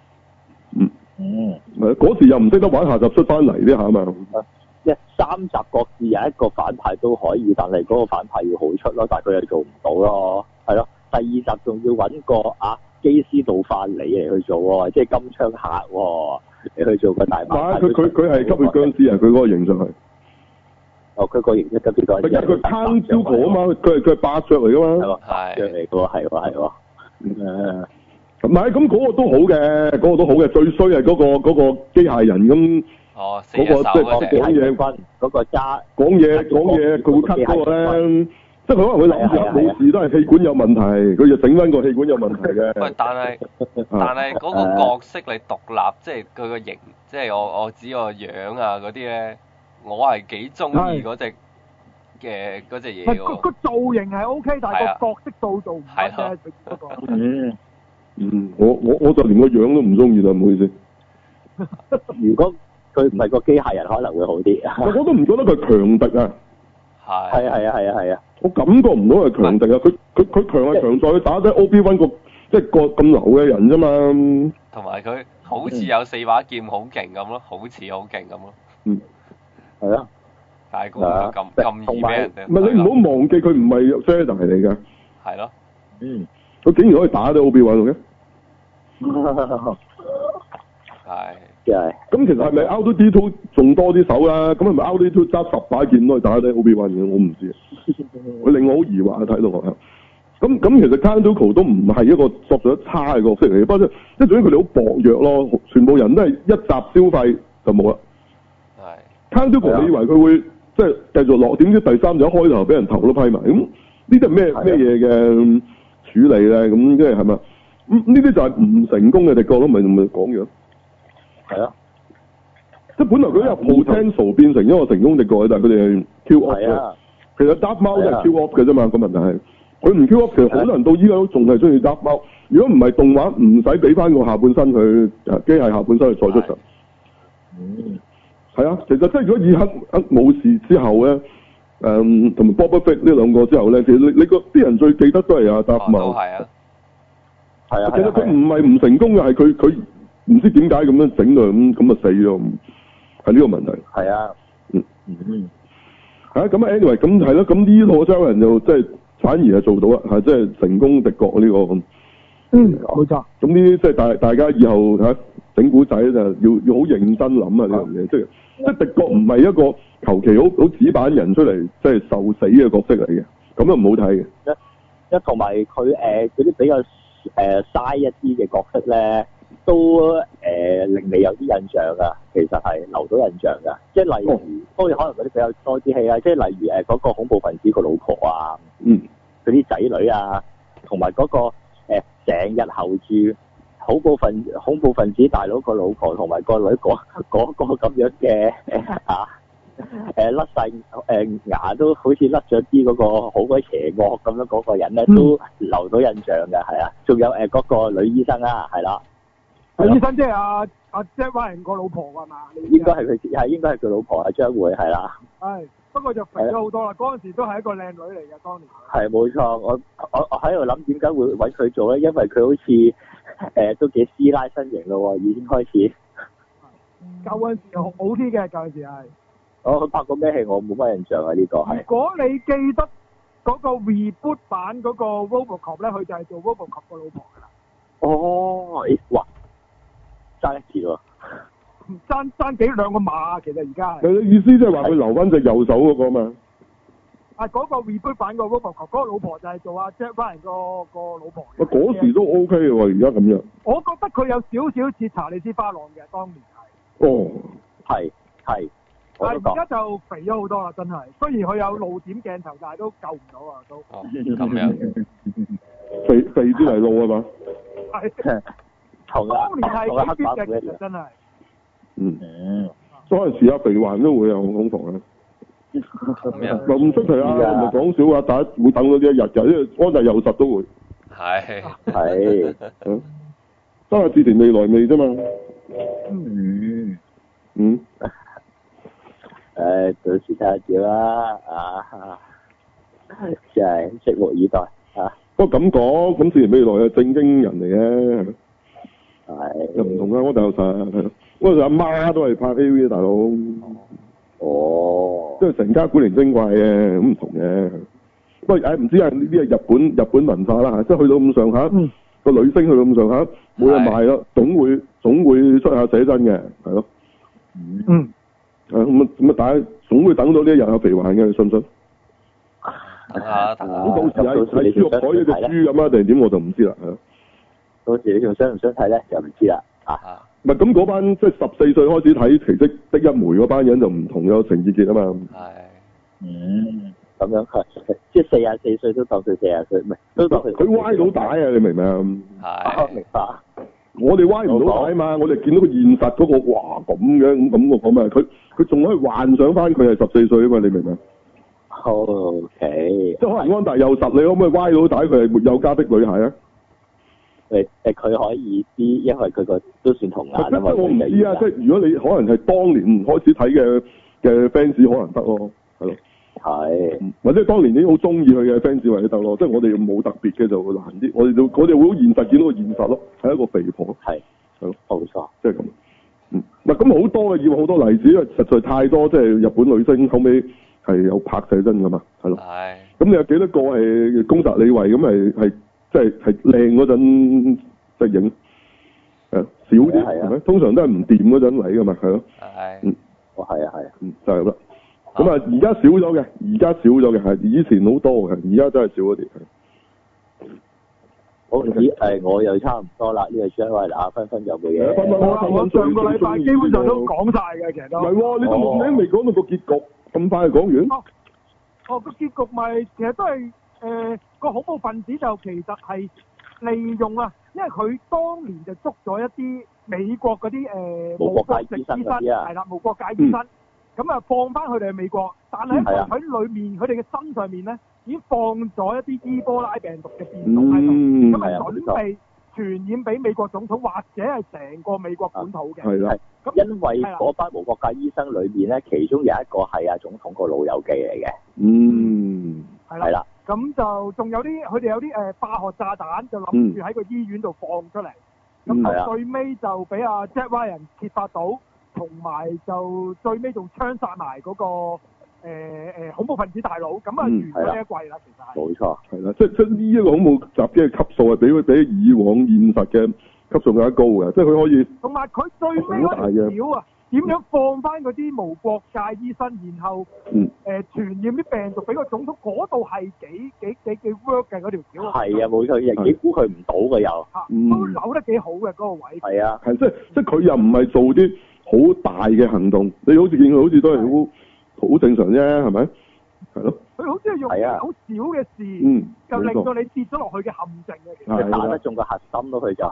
嗰時又唔識得玩，下集出翻嚟呢下啊嘛。3集各自有一個反派都可以，但係嗰個反派要好出咯，但係佢又做唔到咯，係咯。第2集仲要揾個基斯道法里嚟去做喎，即係金槍客喎，你去做個大馬。佢係吸血僵屍啊！佢嗰個形象係。佢個形象特別多。佢攤招婆啊嘛，佢係巴爵嚟噶嘛。係。嚟噶喎，係喎。唔係，咁嗰個都好嘅，嗰個都好嘅。最衰係嗰個機械人咁。嗰個即係講嘢嗰個揸。講嘢，佢會 cut 嗰個咧。即係佢可能會諗住冇事，都係氣管有問題，佢就整翻個氣管有問題嘅。喂，但係嗰個角色你獨立，即係佢個型，即係我指個樣啊嗰啲咧。我係幾中意嗰隻嘢喎。個造型係 OK，但係個角色塑造唔得啫。我就連個樣都唔中意啦，唔好意思。如果佢唔係個機械人，可能會好啲。我都唔覺得佢強敵啊。係啊。我感覺唔到係強敵啊！佢強係強在佢打低 Obi-Wan 即係個咁流嘅人啫嘛。同埋佢好似有4把劍好勁咁咯，好似好勁咁咯。係啊，但係佢咁易俾人哋。唔係你唔好忘記佢唔係 Jedi 嚟㗎。係咯。佢竟然可以打到 Obi-Wan 嘅。係。咁其實係咪 R2-D2 仲多啲手啦？咁係咪 R2-D2 揸10把劍都可以打得 Obi-Wan 嘅？我唔知。佢令我好疑惑啊！睇到我。咁其實 Count Dooku 都唔係一個塑造得差嘅角色嚟嘅，不過即係總之佢哋好薄弱咯，全部人都係一集消費就冇啦。Count Dooku 你以為佢會即係繼續落？點知第3集一開頭俾人頭都批埋，咁呢啲係咩嘢嘅處理咧？咁即係咪？咁呢啲就係唔成功嘅敵角咯，咪講樣。係啊，即係本來佢由 potential 變成一個成功敵角，但係佢哋係 kill off 嘅。其實 Darth Maul 都係 kill off 嘅啫嘛，個問題係佢唔 kill off，其實好多人到依家都仲係中意 Darth Maul。如果唔係動畫，唔使俾翻個下半身佢機械下半身去再出場。係啊，其實即係如果以黑武士之後咧，同埋 Boba Fett 呢兩個之後咧，其實你個啲人最記得都係Darth Maul。係啊。係啊。其實佢唔係唔成功嘅，係佢唔知點解咁樣整到咁啊死咗，係呢個問題。係啊。咁 anyway 咁係咯，咁呢套真人就即係反而係做到啦，係即係成功敵角呢個。冇錯。咁呢啲即係大家以後整古仔就要好認真諗啊呢樣嘢，即係敵角唔係一個求其好紙板人出嚟即係受死嘅角色嚟嘅，咁又唔好睇嘅。同埋佢嗰啲比較嘥一啲嘅角色咧，都令你有啲印象㗎。其實係留到印象㗎，即係例如當然可能嗰啲比較多啲戲啦，即係例如嗰個恐怖分子個老婆啊，嗰啲仔女啊，同埋嗰個成日候住恐怖分子大佬個老婆同埋個女嗰個咁樣嘅甩晒牙都好似甩咗啲嗰個好鬼邪惡咁樣嗰個人咧，都留到印象嘅，係啊。仲有嗰個女醫生啊，係啦。 女醫生即係阿 Jack Ryan 個老婆係嘛？ 應該係佢應該係佢老婆啊，張會係啦。 係，不過就肥咗好多啦。嗰陣時都係一個靚女嚟嘅，當年。係冇錯，我喺度諗點解會揾佢做咧？因為佢好似都幾師奶身形咯喎，已經開始。 舊嗰陣時好啲嘅，舊陣時係。 佢拍過咩戲？我冇乜印象啊！呢個係。如果你記得嗰個 reboot 版嗰個 RoboCop 咧，佢就係做 RoboCop 個老婆㗎啦。 哦，哇！爭一截喎， 爭幾兩個碼，其實而家係。 佢意思即係話佢留翻隻右手嗰個嘛？ 嗰個 reboot 版個 RoboCop 嗰個老婆就係做阿 Jack Ryan 個老婆。 嗰時都 OK 嘅喎，而家咁樣。 我覺得佢有少少似查理斯花朗嘅，當年係。哦， 係。 但係而家就肥咗好多啦，真係。雖然佢有露點鏡頭，但係都救唔到啊，都。 哦，咁樣。 肥啲嚟露啊嘛。 係。當年係幾 fit 嘅，其實真係。 嗰陣時阿肥環都會有恐防啊。唔出奇啊，唔係講笑啊，大家會等嗰啲一日㗎，因為安達佑實都會。 係。 都係志田未來未啫嘛。 到時睇下點啦，真係拭目以待啊！ 不過咁講，咁志田未來係正經人嚟嘅。 係。 又唔同啦，安達佑實係咯，嗰陣阿媽都係拍 AV 嘅大佬。 哦。 即係成家古靈精怪嘅，咁唔同嘅。不過唔知係呢啲係日本文化啦嚇，即係去到咁上下，個女星去到咁上下冇嘢賣咯，總會出下寫真嘅，係咯。咁大家總會等到呢一日有肥環嘅，你信唔信？咁到時喺豬肉台呢隻豬咁啊，定係點我就唔知啦。 到時你仲想唔想睇咧？就唔知啦。 唔係咁嗰班即係14歲開始睇《奇蹟的一枚》嗰班人就唔同，有情意結啊嘛。 咁樣即係44歲都當佢40歲，唔係都當佢歪到帶啊！你明唔明啊？ 明白。 我哋歪唔到帶嘛，我哋見到個現實嗰個，哇咁嘅咁個咁啊！佢仲可以幻想翻佢係14歲啊嘛！你明唔明 ？OK。 即係可能安達佑實，你可唔可以歪到帶佢係沒有家的女孩啊？ 佢可以啲，因為佢個都算童顏啊嘛。 我唔知啊，即係如果你可能係當年開始睇嘅 fans 可能得咯，係咯。 係。或者當年已經好中意佢嘅 fans 或者得咯，即係我哋冇特別嘅就難啲。我哋會好現實見到個現實咯，係一個肥婆。係咯， 冇錯， 即係咁。咁好多嘅，以往好多例子，因為實在太多，即係日本女星後尾係有拍寫真噶嘛，係咯。咁你有幾多個係宮澤理惠咁係即係靚嗰陣即係影？少啲係咪？通常都係唔掂嗰陣嚟噶嘛，係咯。 係啊。 就係咁啦。咁而家少咗嘅，係以前好多嘅，而家真係少咗啲。 我又差唔多啦，呢個張偉嗱，芬芬有冇嘢？ 我上個禮拜基本上都講晒嘅，其實都。 唔係喎，你個名未講到個結局，咁快就講完？ 個結局咪其實都係個恐怖分子就其實係利用啊，因為佢當年就捉咗一啲美國嗰啲無國籍醫生係啦，無國界醫生。咁啊，放翻佢哋去美國，但係喺裏面，佢哋嘅身上面咧，已經放咗一啲伊波拉病毒嘅變種喺度，咁啊準備傳染俾美國總統或者係成個美國本土嘅。係啦， 咁因為嗰班無國界醫生裏面咧，其中有一個係總統個老友記嚟嘅。係啦。咁就仲有啲，佢哋有啲化學炸彈，就諗住喺個醫院度放出嚟。咁最尾就俾阿 Jack Ryan 揭發到。同埋就最尾仲槍殺埋嗰個恐怖分子大佬，咁啊完咗呢一季啦，其實係。冇錯， 係啦，即係呢一個恐怖襲擊嘅級數係比以往現實嘅級數更加高嘅，即係佢可以。同埋佢最尾嗰條橋啊，點樣放翻嗰啲無國界醫生，然後傳染啲病毒俾個總統，嗰度係幾 work 嘅嗰條橋。 係啊，冇錯，亦幾估佢唔到嘅又。 都扭得幾好嘅嗰個位。 係啊， 係即係佢又唔係做啲好大嘅行動，你好似見佢好似都係好正常啫，係咪？係咯。佢好似係用好少嘅事，就令到你跌咗落去嘅陷阱嘅。其實打得中個核心咯，佢就係。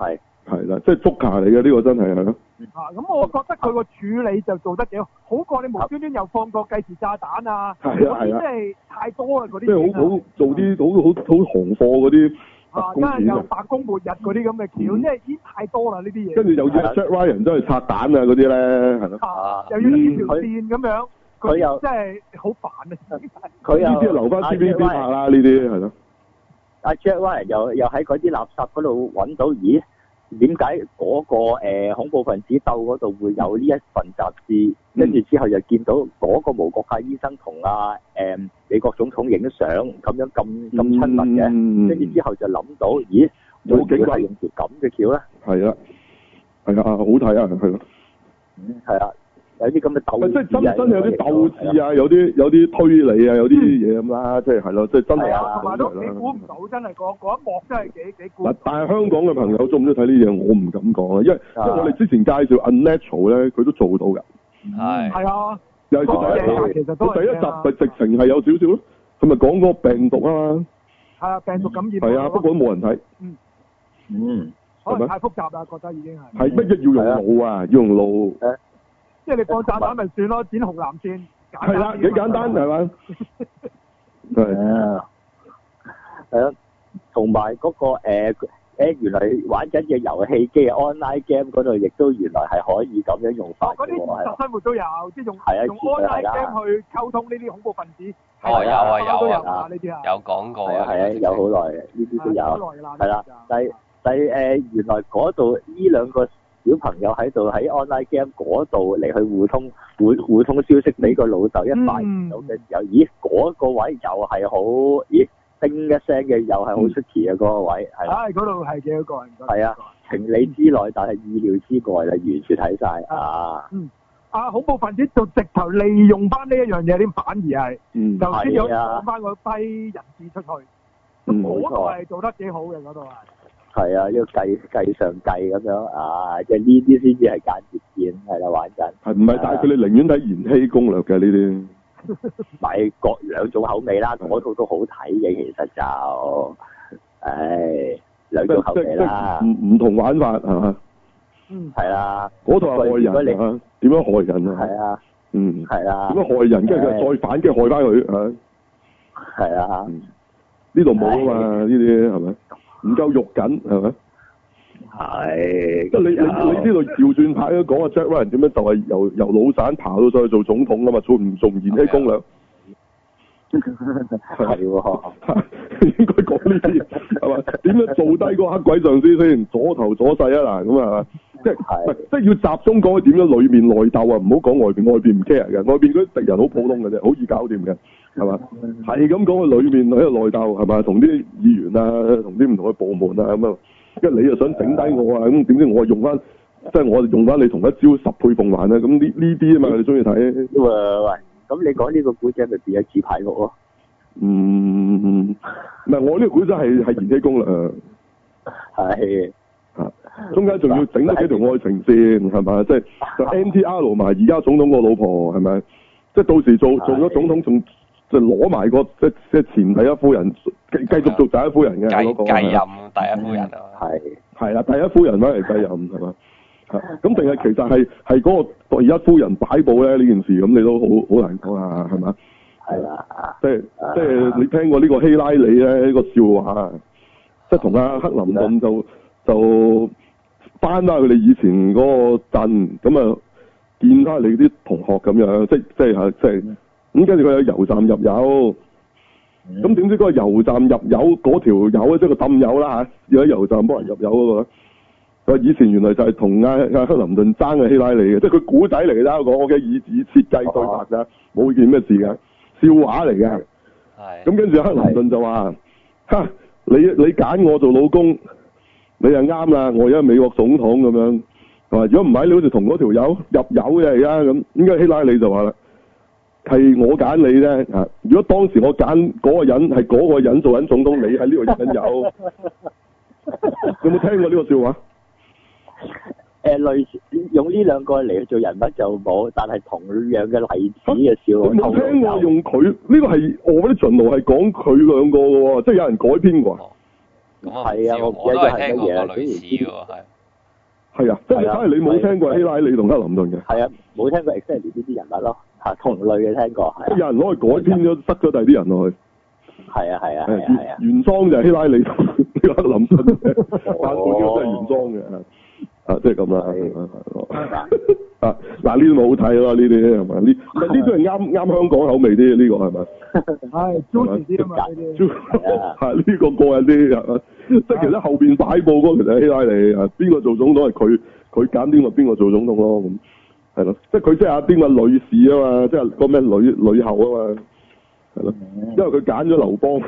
係啦，即係捉卡嚟嘅呢個真係係咯。 咁我覺得佢個處理就做得幾好，好過你無端端又放個計時炸彈啊！ 係啊係啊， 即係太多啦嗰啲。 即係好做啲好行貨嗰啲特工片又白宮末日嗰啲咁嘅橋，即係已經太多啦呢啲嘢。 跟住又要 Jack Ryan 真係拆彈啊嗰啲咧，係咯。 又要呢條線咁樣，佢又真係好煩啊！ 佢呢啲留翻 TVB 拍啦，呢啲係咯。 阿 Jack Ryan 又喺嗰啲垃圾嗰度揾到，咦？點解嗰個恐怖分子鬥嗰度會有呢一份雜誌？跟住之後又見到嗰個無國界醫生同美國總統影相，咁樣咁親密嘅。跟住之後就諗到，咦？會唔會係用條咁嘅橋咧？ 係啊，係啊，好睇啊，係咯。 係啊。有啲咁嘅鬥智， 即係真係有啲鬥智啊，有啲推理啊，有啲嘢咁啦，即係係咯，即係真係啊！ 同埋都你估唔到，真係嗰一幕真係幾估。 但係香港嘅朋友中唔中意睇呢啲嘢？我唔敢講啊，因為我哋之前介紹 Unnatural 咧，佢都做到㗎。 係啊， 又係第一集咪直情係有少少咯，佢咪講嗰個病毒啊嘛。 係啊，病毒感染。 係啊，不過都冇人睇。 可能太複雜啦，覺得已經係。 係乜嘢要用腦啊？要用腦。 即係你放炸彈咪算咯，剪紅藍線。 係啦，幾簡單係嘛？ 係啊，同埋嗰個原來玩緊嘅遊戲機 online game 嗰度，亦都原來係可以咁樣用法嘅喎。嗰啲現實生活都有， 即係用 online game 去溝通呢啲恐怖分子。 有啊呢啲啊。 有講過啊，係啊，有好耐嘅，呢啲都有。係啦，但原來嗰度呢兩個小朋友喺度喺 online game 嗰度嚟去互通消息俾個老豆，一發現到嘅時候，咦嗰個位又係好，咦叮一聲嘅又係好出奇嘅嗰個位，係啦。 嗰度係幾多個人？ 係啊，情理之內，但係意料之外啦，完全睇晒啊！ 恐怖分子就直頭利用翻呢一樣嘢，點反而係就先有放翻嗰批人質出去。咁嗰度係做得幾好嘅，嗰度係。 係啊，要計上計咁樣啊，即係呢啲先至係間諜片，係啦玩緊。係唔係？ 但係佢哋寧願睇《延禧攻略》嘅呢啲。 咪各兩種口味啦，嗰套都好睇嘅，其實就，兩種口味啦。 唔同玩法係嘛？ 係啦。 嗰套係害人啊！點樣害人啊？ 係啊。係啦。 點樣害人？跟住佢再反擊害翻佢係。 係啊。 呢度冇啊嘛，呢啲係咪？唔夠肉緊係咪？ 係。 即係你知道調轉拍都講阿 Jack Ryan 點樣就係由老散爬到上去做總統㗎嘛？做唔做延禧攻略？ 係喎。 應該講呢啲係嘛？點樣做低個黑鬼上司先？左頭左勢啊嗱咁啊！即係要集中講點樣裏面內鬥啊！唔好講外邊唔 care 嘅，外邊嗰啲敵人好普通嘅啫，好易搞掂嘅。係嘛？係咁講佢裏面喺度內鬥係嘛？同啲議員啊，同啲唔同嘅部門啊咁啊，因為你又想整低我啊，咁點知我用翻，即係我用翻你同一招10倍奉還啊！咁呢啲啊嘛，你中意睇？ 喂，咁你講呢個古仔咪變咗紙牌屋咯？ 唔係我呢個古仔係延禧攻略。 係。 中間仲要整多幾條愛情線係咪？即係就 NTR 埋而家總統個老婆係咪？即係到時做咗總統仲。就攞埋個即係前第一夫人，繼續做第一夫人嘅嗰個繼任第一夫人啊， 係啦，第一夫人翻嚟繼任係嘛？咁定係其實係嗰個第一夫人擺布咧呢件事，咁你都好難講啊，係嘛？ 係啦， 即係你聽過呢個希拉里咧呢個笑話啊？即係同阿克林頓就翻翻佢哋以前嗰個鎮，咁啊見翻你啲同學咁樣，即係。咁跟住佢有油站入油，咁點知嗰個油站入油嗰條友咧，即係個氹友啦嚇，要喺油站幫人入油嗰個，佢以前原來就係同阿克林頓爭嘅希拉里嘅，即係佢古仔嚟嘅啦，我嘅以設計對白㗎，冇件咩事㗎，笑話嚟嘅。係。咁跟住克林頓就話：哈，你揀我做老公，你就啱啦，我而家美國總統咁樣，係嘛？如果唔係，你好似同嗰條友入油嘅而家咁，應該希拉里就話啦。係我揀你啫啊！如果當時我揀嗰個人係嗰個人做緊總統，你喺呢度入緊油，有冇聽過呢個笑話？ 類似用呢兩個嚟做人物就冇，但係同樣嘅例子嘅笑話。 冇聽過用佢呢個係我啲循路係講佢兩個嘅喎，即係有人改編過。 係啊，我唔記得咗係乜嘢啦。 類似嘅喎，係。 係啊，即係反而你冇聽過希拉里同克林頓嘅。 係啊，冇聽過 exactly 呢啲人物咯，同類嘅聽過。 有人攞去改編咗，塞咗第啲人落去。 係啊， 原裝就係希拉里同克林頓嘅，版本嘅真係原裝嘅。即係咁啦。嗱呢啲咪好睇咯，呢啲係咪？呢啲係啱香港口味啲，呢個係咪？ 係 juicy 啲啊嘛，呢啲係呢個過癮啲係嘛？即係其實後邊擺佈嗰個其實係希拉里啊，邊個做總統係佢揀邊個做總統咯，咁係咯，即係佢即係阿邊個女士啊嘛，即係個咩女后啊嘛，係咯，因為佢揀咗劉邦，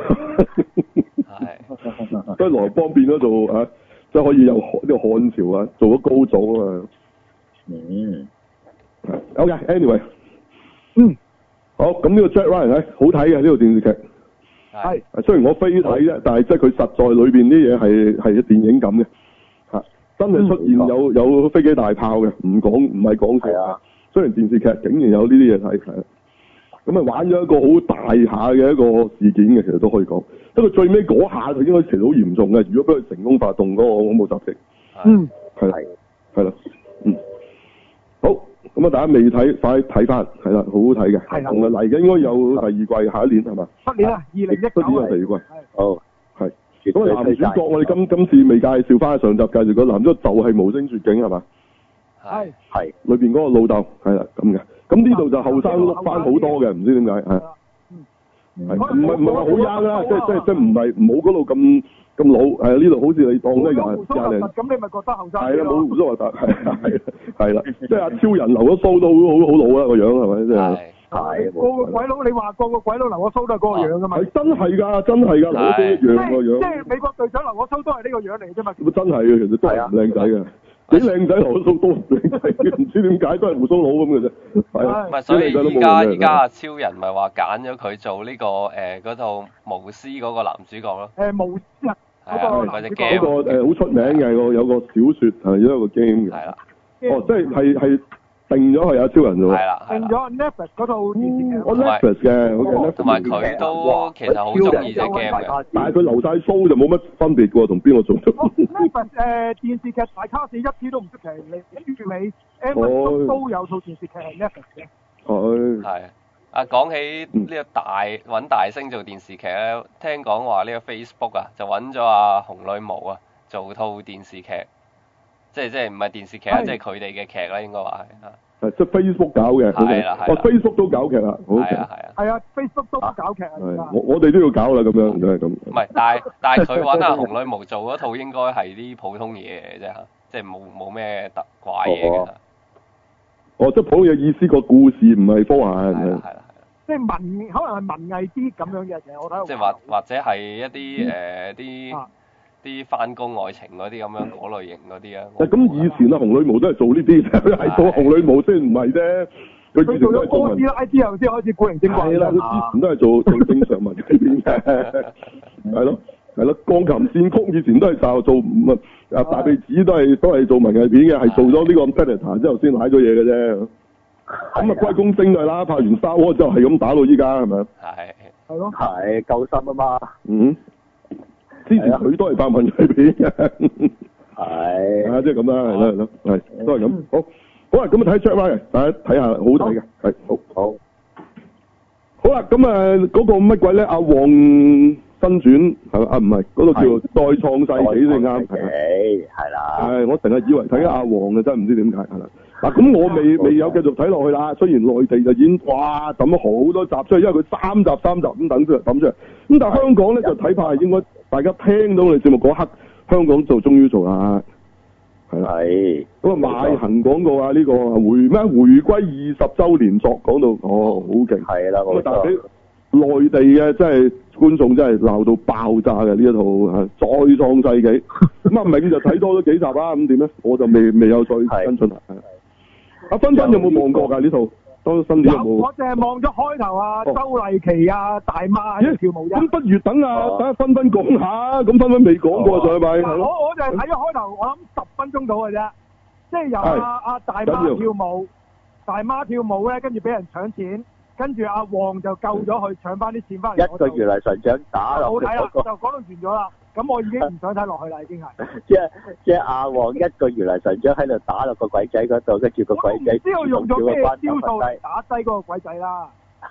係，所以劉邦變咗做啊，即係可以有呢個漢朝啊，做咗高祖啊嘛。OK，anyway， 好，咁呢個 Jack Ryan 咧好睇嘅呢個電視劇，係，雖然我非睇啫，但係即係佢實在裏邊啲嘢係電影感嘅，真係出現有飛機大炮嘅，唔係講笑啊。雖然電視劇竟然有呢啲嘢睇，係，咁啊玩咗一個好大下嘅一個事件嘅，其實都可以講。不過最尾嗰下就應該其實好嚴重嘅，如果俾佢成功發動嗰個恐怖襲擊，係啦。好，咁啊，大家未睇，快睇翻，係啦，好好睇嘅，係啦，同埋嚟緊應該有第二季，下一年係嘛？ 出年啊，2019 出年有第二季， 好， 係。咁啊，男主角我哋今次未介紹翻，上集介紹個男主角就係無聲絕境係嘛？係。裏邊嗰個老豆係啦咁嘅，咁呢度就後生碌翻好多嘅，唔知點解係。唔係話好 young 啦，即係唔係冇嗰度咁老，係呢度好似你當咧廿零， 咁你咪覺得後生？ 係啦，冇胡鬚核突，係啦，即係阿超人留咗鬚都好老啦個樣係咪？即係係個個鬼佬，你話個個鬼佬留咗鬚都係嗰個樣噶嘛？ 係真係㗎，留咗鬚一樣個樣。即係美國隊長留咗鬚都係呢個樣嚟啫嘛。 咁真係嘅，其實都係唔靚仔嘅。幾靚仔留咗鬚都唔靚仔，唔知點解都係胡鬚佬咁嘅啫。係啊， 唔係，所以而家阿超人咪話揀咗佢做呢個嗰套巫師嗰個男主角咯。 巫師啊， 嗰隻 game 嗰個好出名嘅有個小説係一個 game 嘅。係啦。哦，即係定咗係阿超人啫喎。係啦。 定咗 Netflix 嗰套電視劇。 我 Netflix 嘅， 同埋佢都其實好中意隻 game 嘅。 但係佢留晒鬚就冇乜分別喎，同邊個做 ？Netflix 電視劇大卡士一啲都唔出奇，你跟住你 Amazon 都有套電視劇係 Netflix 嘅。 係。講起呢個揾大星做電視劇咧，聽講話呢個 Facebook 啊，就揾咗阿紅女巫啊做套電視劇，即係唔係電視劇啊，即係佢哋嘅劇啦，應該話係。係即係 Facebook 搞嘅。係啦Facebook 都搞劇啦，好劇。係啊 ，Facebook 都搞劇啊！我哋都要搞啦，咁樣真係咁。唔係，但係佢揾阿紅女巫做嗰套應該係啲普通嘢嘅啫嚇，即係冇咩特怪嘢嘅。 即係普通嘅意思，個故事唔係科幻。係啦。 即係可能係文藝啲咁樣嘅，其實我睇。 即係或者係一啲翻工愛情嗰啲咁樣嗰類型嗰啲啊。 咁以前啊，紅女巫都係做呢啲，係做紅女巫先唔係啫。佢做咗哥斯拉之後先開始古靈精怪。 係啦，佢之前都係做正常文藝片嘅。係咯，鋼琴線曲以前都係做大鼻子都係做文藝片嘅，係做咗呢個 Predator 之後先瀨咗嘢嘅啫。咁歸功星㗎啦，拍完沙窩之後係咁打到依家係咪？ 係咯。 係救心啊嘛。 之前佢都係拍文藝片嘅。係。即係咁啦，係都係咁。好啦，咁啊睇 Jack Ryan，大家睇下，好睇嘅，係好。好啦，咁嗰個乜鬼咧？阿黃新傳係嘛？唔係，嗰個叫做再創世紀先啱。 係啦。 我成日以為睇阿黃嘅，真係唔知點解係啦。嗱，咁我未有繼續睇落去啦。雖然內地就已經抌咗好多集出去，因為佢三集咁抌出嚟。咁但係香港咧就睇怕係應該大家聽到我哋節目嗰刻，香港就終於做啦。係。咁啊，賣行廣告啊，呢個回歸20週年作講到好勁。係啦，但係俾內地嘅真係觀眾真係鬧到爆炸嘅呢一套再創世紀。咁阿銘就睇多咗幾集啦。咁點咧？我就未有再跟進。阿芬芬有冇望過㗎呢套？當新年有冇？ 我淨係望咗開頭啊，周麗淇啊，大媽跳舞啫。 咁不如等阿芬芬講下，咁芬芬未講過上禮拜。 我就係睇咗開頭，我諗10分鐘到嘅啫，即係由阿大媽跳舞，大媽跳舞咧，跟住俾人搶錢，跟住阿旺就救咗佢，搶翻啲錢翻嚟。 一個如來神掌打落去。 好睇啦，就講到完咗啦。 咁我已經唔想睇落去啦，已經係。 即係阿黃一個如來神掌喺度打落個鬼仔嗰度，跟住個鬼仔知道用咗咩招數嚟打低嗰個鬼仔啦。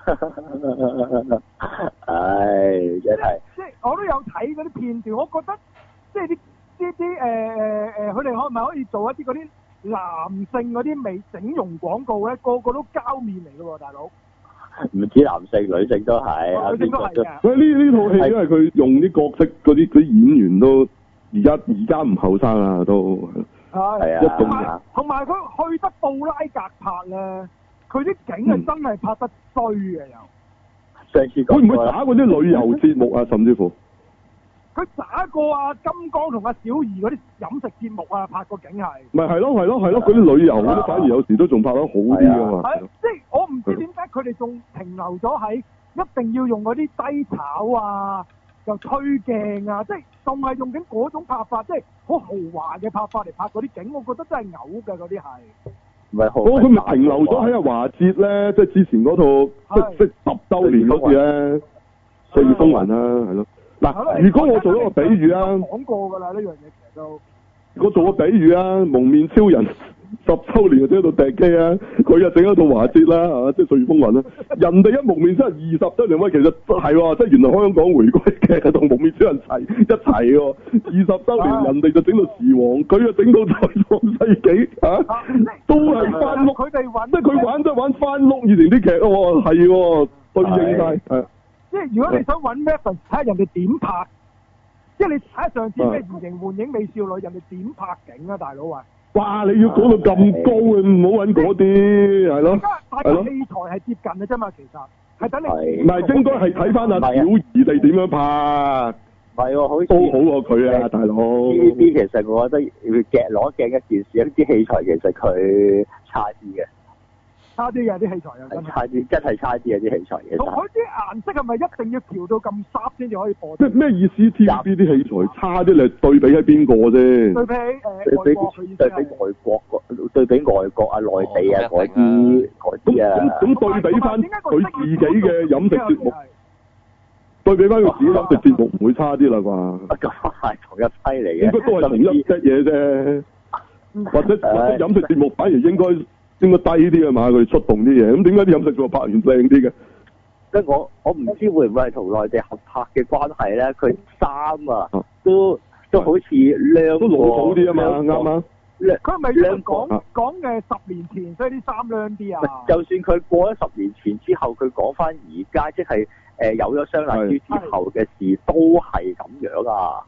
唉，真係。 即係我都有睇嗰啲片段，我覺得即係啲佢哋可唔係可以做一啲嗰啲男性嗰啲美整容廣告咧？個個都膠面嚟嘅喎，大佬。唔止男性，女性都係。 女性都係嘅。 喂，呢套戲因為佢用啲角色嗰啲演員都而家唔後生啊，都係啊。 同埋佢去得布拉格拍咧，佢啲景係真係拍得衰嘅又。 上次會唔會打嗰啲旅遊節目啊？甚至乎佢打過啊金剛同阿小儀嗰啲飲食節目啊，拍個景係。 咪係咯，嗰啲旅遊嗰啲反而有時都仲拍得好啲㗎嘛。 係，即係我唔知點解佢哋仲停留咗喺一定要用嗰啲低炒啊，又推鏡啊，即係仲係用緊嗰種拍法，即係好豪華嘅拍法嚟拍嗰啲景，我覺得真係嘔㗎嗰啲係。 唔係好。 佢咪停留咗喺阿華哲咧，即係之前嗰套即10週年嗰次咧，《歲月風雲》啦，係咯。嗱，如果我做一個比喻啊， 講過㗎啦呢樣嘢其實都。 我做個比喻啊，蒙面超人10週年就喺度掟機啊，佢又整一套華哲啦，係嘛，即係《歲月風雲》啦。人哋一蒙面超人20週年喂，其實係喎，即係原來香港回歸嘅同蒙面超人一齊喎。20週年人哋就整到時王，佢又整到在創世紀都係翻碌。 佢哋玩， 即係佢玩都係玩翻碌以前啲劇喎，係喎，對應晒。 即係如果你想揾 reference 睇下人哋點拍，即係你睇下上次咩移形換影美少女，人哋點拍景啊，大佬啊！ 哇！你要講到咁高嘅，唔好揾嗰啲，係咯。 大家器材係接近嘅啫嘛，其實係等你。 唔係應該係睇翻阿小儀哋點樣拍。 唔係喎，好似都好過佢啊，大佬。 TVB 其實我覺得攞鏡一件事，一啲器材其實佢差啲嘅。 差啲嘅啲器材又真係。 差啲，真係差啲嘅啲器材嘅。 同佢啲顏色係咪一定要調到咁濕先至可以播？ 即係咩意思 ？TVB 啲器材差啲，你對比喺邊個啫？ 對比外國佢意思係。 對比外國啊、內地啊嗰啲啊。 咁對比翻佢自己嘅飲食節目。對比翻個自己飲食節目唔會差啲啦啩？ 咁係同一批嚟嘅。 應該都係同一隻嘢啫。或者飲食節目反而應該低啲啊嘛，佢哋出動啲嘢。咁點解啲飲食節目拍完靚啲嘅？ 即係我唔知會唔會係同內地合拍嘅關係咧？佢衫啊都好似靚， 都老土啲啊嘛，啱啊。 佢係咪講嘅10年前，所以啲衫靚啲啊？ 就算佢過咗10年前之後，佢講翻而家，即係有咗雙辣椒之後嘅事，都係咁樣啊！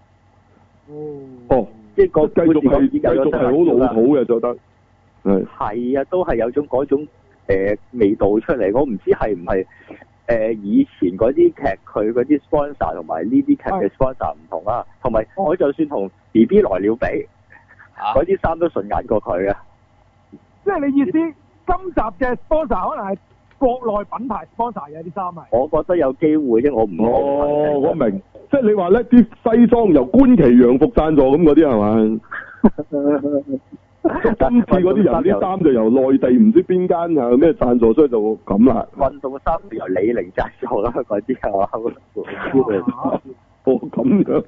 哦， 即係個繼續係好老土嘅就得。 係啊，都係有種嗰種味道出嚟。我唔知係唔係以前嗰啲劇佢嗰啲 sponsor 同埋呢啲劇嘅 sponsor 唔同啊。同埋我就算同 BB 來了比，嗰啲衫都順眼過佢啊。 即係你意思，今集嘅 sponsor 可能係國內品牌 sponsor 嘅啲衫係？我覺得有機會啫，我唔我明。即係你話咧，啲西裝由官旗洋服贊助咁嗰啲係嘛？今次嗰啲人啲衫就由內地唔知邊間啊咩贊助，所以就咁啦。 運動衫由李寧贊助啦，嗰啲係嘛？ 咁樣。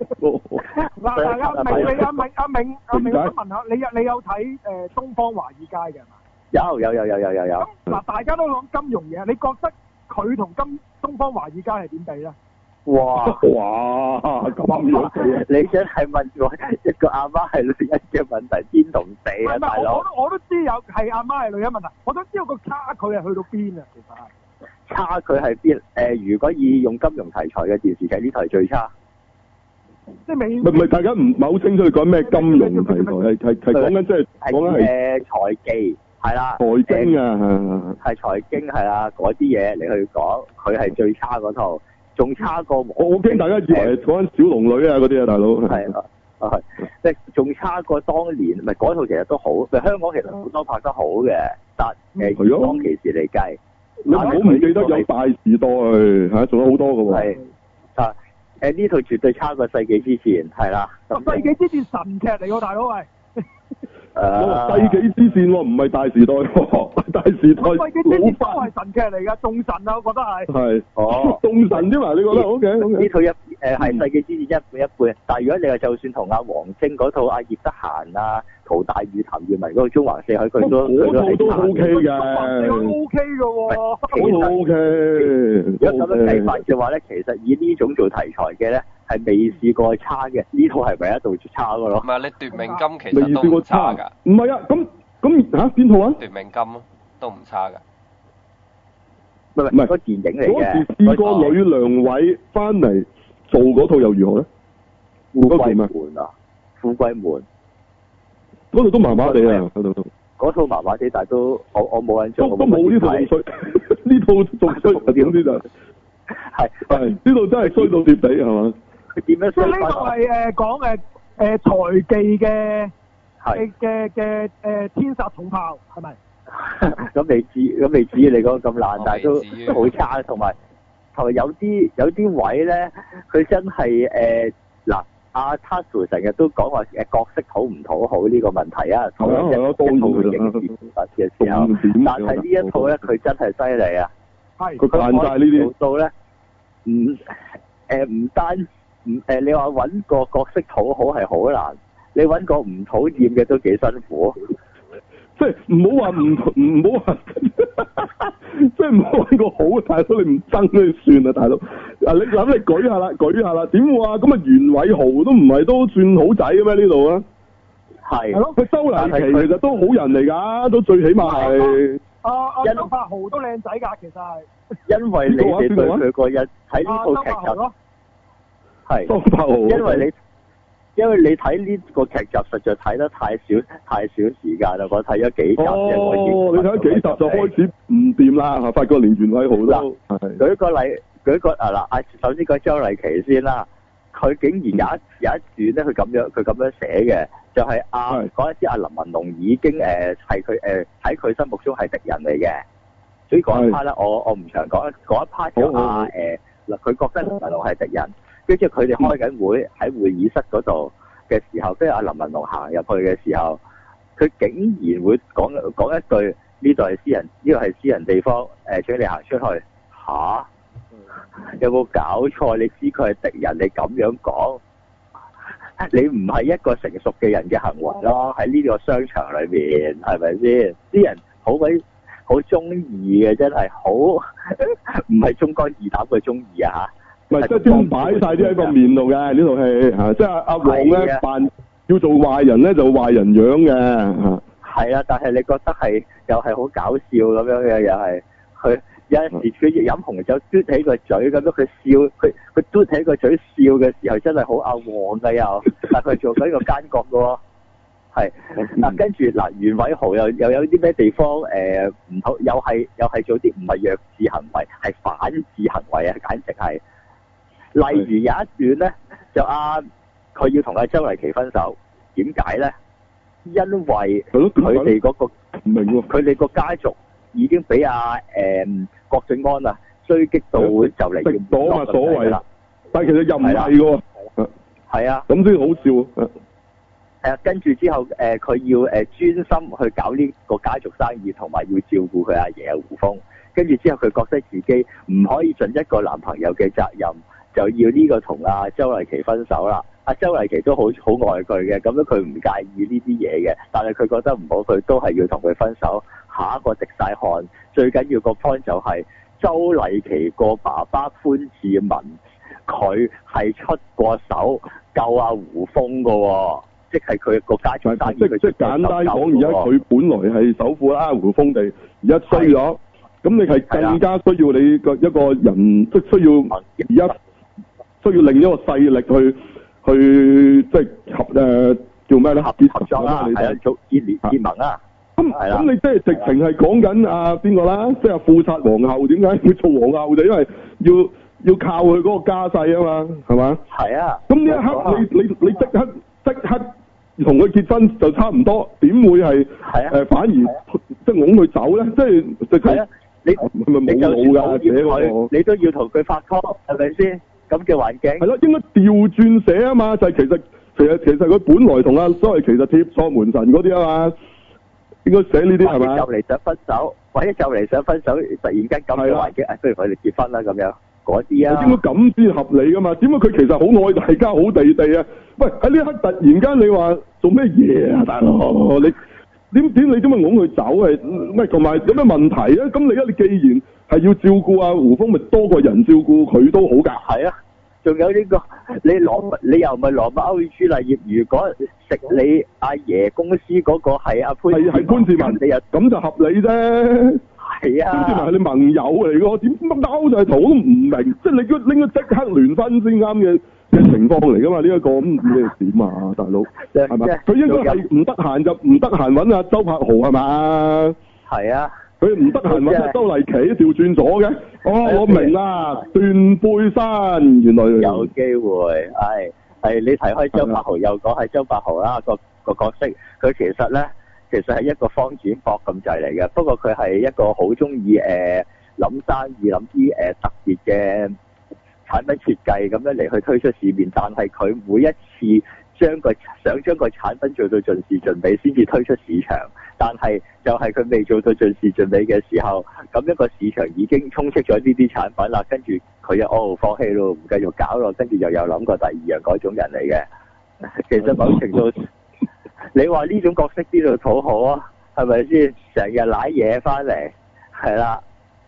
嗱，阿明，我想問下，你有睇東方華爾街嘅嘛？ 有。 咁嗱，大家都講金融嘢，你覺得佢同東方華爾街係點比咧？ 哇！ 咁樣你真係問我一個阿媽係女人嘅問題，天同地啊，大佬！ 我都知有係阿媽係女人問題，我都知道個差距係去到邊啊，其實係。 差距係邊？如果以用金融題材嘅電視劇，呢台最差。 即係未。 唔係，大家唔係好清楚你講咩金融題材，係講緊即係講緊係財技係啦。 財經啊， 係財經係啦，嗰啲嘢你去講，佢係最差嗰套。仲差過我驚大家以為講緊小龍女啊嗰啲啊，大佬係啊，即係仲差過當年，唔係嗰套其實都好，香港其實好多拍得好嘅，但當其時嚟計， 你唔好唔記得有大時代嚇，仲有好多嘅喎。 係呢套絕對差過世紀之前，係啦。 世紀之前神劇嚟喎，大佬係。 世紀之戰喎，唔係大時代喎，大時代世紀之戰都係神劇嚟㗎，眾神啊，我覺得係。 係。眾神啫嘛，你覺得？OK。 呢套係世紀之戰一半一半，但係如果你話就算同阿王晶嗰套阿葉德嫻啊、陶大宇、譚耀文嗰個中環四海，佢都 OK 嘅， 中環四海 OK 嘅喎， 其實 OK。 如果咁樣計法嘅話咧，其實以呢種做題材嘅咧，係未試過差嘅，呢套係唯一度差嘅咯。 唔係你奪命金其實都唔差㗎。 唔係啊，咁嚇邊套啊？ 奪命金咯，都唔差㗎。 唔係個電影嚟嘅。 嗰時試過呂良偉翻嚟做嗰套又如何咧？ 富貴門啊，富貴門嗰套都麻麻地啊， 嗰套麻麻地，但係都我冇印象。 都冇呢套咁衰，呢套仲衰點啲就係呢套真係衰到跌地係嘛？ 佢點樣衰？ 呢套係講財技嘅天殺重炮係咪？ 咁未至於你講咁爛，但係都好差，同埋有啲位咧，佢真係嗱。阿 Tasuku 成日都講話角色討唔討好呢個問題啊，討一套影視嘅時候，但係呢一套咧佢真係犀利啊！係佢扮晒呢啲做到咧，唔單你話揾個角色討好係好難，你揾個唔討厭嘅都幾辛苦。 即係唔好話唔好話，即係唔好揾個好大佬，你唔憎佢算啦，大佬。啊，你諗你舉下啦，點會啊？咁啊，袁偉豪都唔係都算好仔嘅咩？呢度啊，係咯，佢周麗淇其實都好人嚟㗎，都最起碼係。 周柏豪都靚仔㗎，其實係。 因為你哋對佢個人喺呢套劇集，係周柏豪，因為你睇呢個劇集實在睇得太少時間啦，我睇咗幾集嘅，我已經你睇咗幾集就開始唔掂啦，發覺連袁偉豪都舉個嗱，首先講周麗淇先啦，佢竟然有一段咧，佢咁樣寫嘅，就係嗰陣時阿林文龍已經係佢喺佢心目中係敵人嚟嘅，所以嗰一 part 咧，我唔長講，嗰一 part 就佢覺得林文龍係敵人。跟住佢哋開緊會喺會議室嗰度嘅時候，跟住阿林文龍行入去嘅時候，佢竟然會講一句呢度係私人地方，請你行出去。吓？有冇搞錯？你知佢係敵人，你咁樣講，你唔係一個成熟嘅人嘅行為咯。喺呢個商場裏面，係咪先？啲人好中意嘅，真係好唔係忠肝義膽嘅中意啊！ 唔係，即係點擺晒啲喺個面度嘅呢套戲嚇，即係阿黃咧扮要做壞人咧就壞人樣嘅嚇。係啊，但係你覺得係又係好搞笑咁樣嘅，又係佢有陣時佢飲紅酒嘟起個嘴咁樣，佢笑佢嘟起個嘴笑嘅時候真係好阿黃嘅又，但係佢做緊個奸角嘅喎。係嗱，跟住嗱，袁偉豪又有啲咩地方唔好，又係做啲唔係弱智行為，係反智行為啊，簡直係。例如有一段咧，就佢要同阿周麗淇分手，點解咧？因為佢哋嗰個佢哋個家族已經俾郭晉安啊追擊到就嚟要攞啊所謂啦，但係其實又唔係喎，係啊，咁先好笑。 係啊，跟住之後佢要專心去搞呢個家族生意，同埋要照顧佢阿爺胡楓。跟住之後佢覺得自己唔可以盡一個男朋友嘅責任。就要呢個同阿周麗淇分手啦。阿周麗淇都好愛佢嘅，咁樣佢唔介意呢啲嘢嘅，但係佢覺得唔好，佢都係要同佢分手。下一個滴晒汗，最緊要個 point 就係周麗淇個爸爸潘志文，佢係出過手救阿胡楓噶喎，即係佢個家族生意。即係簡單講，而家佢本來係首富啦，胡楓地而家衰咗，咁你係更加需要你一個人，即係需要而家。需要另一個勢力去即係叫咩咧？合作啦，係啊，做結盟啊。咁你即係直情係講緊邊個啦？即係富察皇后點解要做皇后就因為要靠佢嗰個家世啊嘛，係嘛？係啊。咁呢一刻你即刻同佢結婚就差唔多，點會係反而即係擁佢走咧？即係直情你咪冇腦㗎，你都要同佢拍拖，係咪先？咁嘅環境係咯，應該調轉寫啊嘛，就係其實佢本來同阿所謂其實貼錯門神嗰啲啊嘛，應該寫呢啲係咪？就嚟想分手，或者就嚟想分手，突然間咁嘅環境，不如佢哋結婚啦咁樣。 嗰啲啊。 應該咁先合理噶嘛？點解佢其實好愛大家，好地地啊？喂，喺呢一刻突然間你話做咩嘢啊，大佬？你點你點解拱佢走係？喂，同埋有咩問題啊？咁你既然係要照顧阿胡楓，咪多個人照顧佢都好㗎。 係啊，仲有呢個你又唔係羅密歐與朱麗葉，如果食你阿爺公司嗰個係阿潘志文，你又咁就合理啫。係啊，潘志文係你盟友嚟㗎，點乜勾就係圖我都唔明，即係你應該即刻聯婚先啱嘅情況嚟㗎嘛？呢一個咁你點啊，大佬係咪？佢應該係唔得閒就唔得閒揾阿周柏豪係嘛？係啊。佢唔得閒揾阿周麗淇調轉咗嘅，我明啦，斷背山原來有機會，係你提開周柏豪又講係周柏豪啦，個角色，佢其實係一個方展博咁滯嚟嘅，不過佢係一個好中意諗生意諗啲特別嘅產品設計咁樣嚟去推出市面，但係佢每一次想將個產品做到盡善盡美先至推出市場，但係就係佢未做到盡善盡美嘅時候，咁一個市場已經充斥咗呢啲產品啦，跟住佢又放棄咯，唔繼續搞咯，跟住又有諗過第二樣嗰種人嚟嘅。其實某程度，你話呢種角色邊度討好啊？係咪先？成日揦嘢翻嚟，係啦，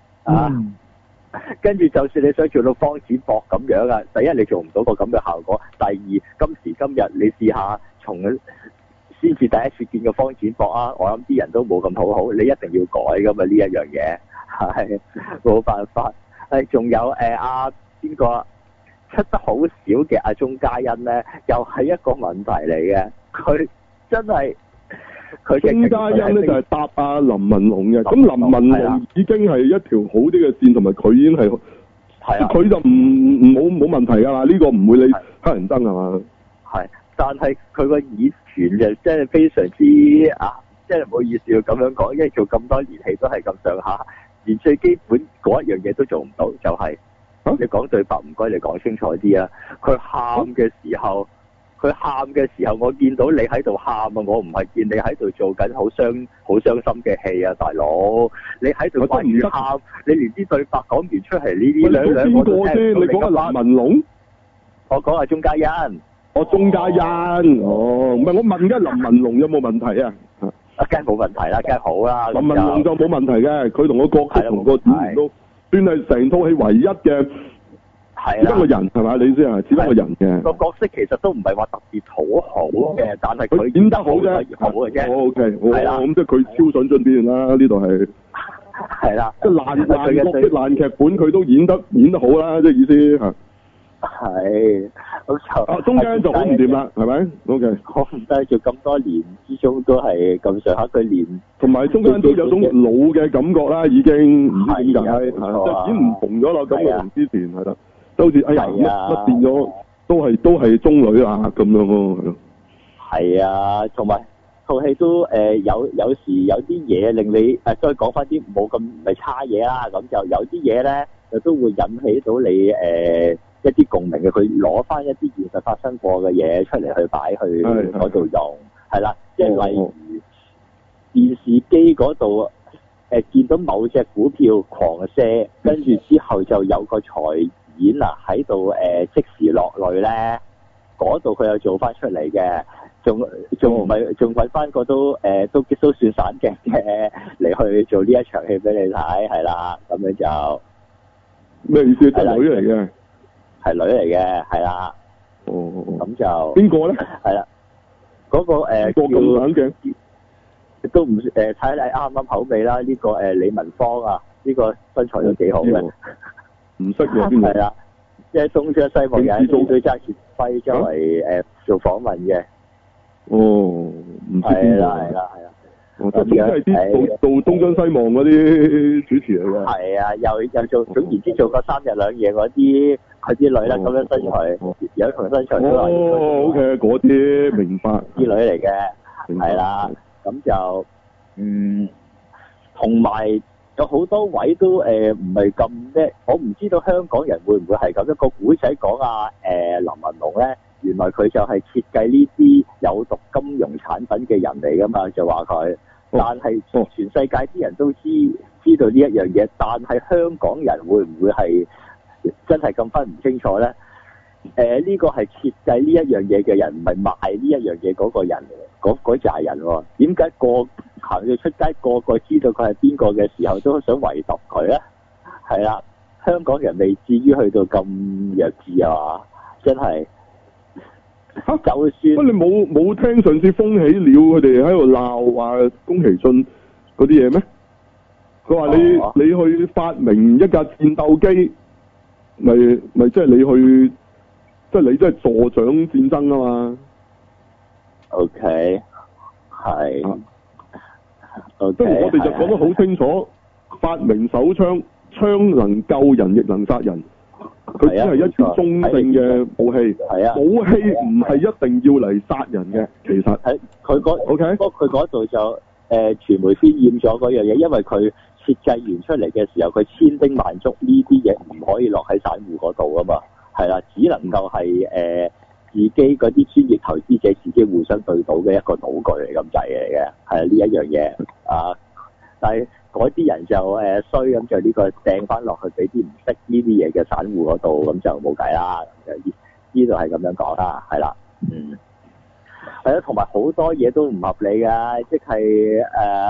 跟住就算你想做到方展博咁樣啊，第一你做唔到個咁嘅效果，第二今時今日你試下從先至第一次見個方展博啊，我諗啲人都冇咁討好，你一定要改噶嘛呢一樣嘢，係冇辦法。仲有邊個出得好少嘅阿鐘嘉欣咧，又係一個問題嚟嘅，佢真係。鐘嘉欣咧就係搭阿林文龍嘅，咁林文龍已經係一條好啲嘅線，同埋佢已經係，佢就冇問題㗎啦，呢個唔會理黑人憎係嘛？係，但係佢個耳傳就真係非常之即係唔好意思要咁樣講，因為做咁多年戲都係咁上下，連最基本嗰一樣嘢都做唔到，就係你講對白唔該，你講清楚啲啊！佢喊嘅時候。我見到你喺度喊啊！我唔係見你喺度做緊好傷心嘅戲啊，大佬！你喺度掛住喊，你連啲對白講唔出嚟，呢啲兩個都聽唔到。你講阿林文龍？我講阿鐘嘉欣。鐘嘉欣。唔係我問緊林文龍有冇問題啊？梗係冇問題啦，梗係好啦。林文龍就冇問題嘅，佢同個角色同個演員都算係成套戲唯一嘅。只得個人係嘛？你先係只得個人嘅個角色，其實都唔係話特別討好嘅，但係佢演得好啫，好嘅啫。OK，係啦，咁即係佢超上進邊啦？呢度係係啦，即係爛角色、爛劇本，佢都演得好啦，即係意思嚇。係，咁就中間就好唔掂啦，係咪 ？OK，好唔得，做咁多年之中都係咁上下，佢連同埋中間都有種老嘅感覺啦，已經唔知點解，即係已經唔同咗啦，咁嘅同之前係啦。都好似乜變咗，都係中女啊咁樣咯，係咯。係啊，同埋套戲都有時有啲嘢令你再講翻啲冇咁唔係差嘢啦，咁就有啲嘢咧就都會引起到你一啲共鳴嘅，佢攞翻一啲現實發生過嘅嘢出嚟去擺去嗰度用，係啦，即係例如電視機嗰度見到某隻股票狂瀉，跟住之後就有個財演喺度即時落淚咧，嗰度佢又做翻出嚟嘅，仲唔係仲揾翻個都算散鏡嘅嚟去做呢一場戲俾你睇，係啦，咁樣就咩意思？係女嚟嘅，係女嚟嘅，係啦。咁就邊個咧？係啦，嗰個咁散鏡都唔睇你啱唔啱口味啦。呢個李文芳啊，呢個身材都幾好嘅。唔識嘅邊個？係啊，即係東張西望人，對揸住揮周圍做訪問嘅。唔知邊個？係啦。即係啲做東張西望嗰啲主持嚟嘅。係啊，又做總言之做過3日2夜嗰啲女啦，咁樣身材有同身材都係。OK， 嗰啲明白。啲女嚟嘅，係啦，咁就同埋。有好多位都唔係咁咩，我唔知道香港人會唔會係咁一個古仔講林文龍咧，原來佢就係設計呢啲有毒金融產品嘅人嚟噶嘛，就話佢，但係全世界啲人都知道呢一樣嘢，但係香港人會唔會係真係咁分唔清楚咧？呢個係設計呢一樣嘢嘅人，唔係賣呢一樣嘢嗰個人，嗰扎人喎。點解行到出街個個知道佢係邊個嘅時候，都想圍堵佢咧？係啦，香港人未至於去到咁弱智啊！真係就算你冇聽上次風起了佢哋喺度鬧話宮崎駿嗰啲嘢咩？佢話你去發明一架戰鬥機，咪即係你去，即係你即係助長戰爭啊嘛。 OK， 係。 即係我哋就講得好清楚，發明手槍，槍能救人亦能殺人。佢只係一條中性嘅武器。係啊。武器唔係一定要嚟殺人嘅，其實。喺佢嗰不過佢嗰度就傳媒渲染咗嗰樣嘢，因為佢設計完出嚟嘅時候，佢千叮萬囑呢啲嘢唔可以落喺散戶嗰度啊嘛。係啦，只能夠係自己嗰啲專業投資者自己互相對賭嘅一個賭具嚟咁滯嚟嘅，係呢一樣嘢啊！但係嗰啲人就衰咁就呢個掟翻落去俾啲唔識呢啲嘢嘅散戶嗰度，咁就冇計啦。呢度係咁樣講啦，係啦，係咯，同埋好多嘢都唔合理㗎，即係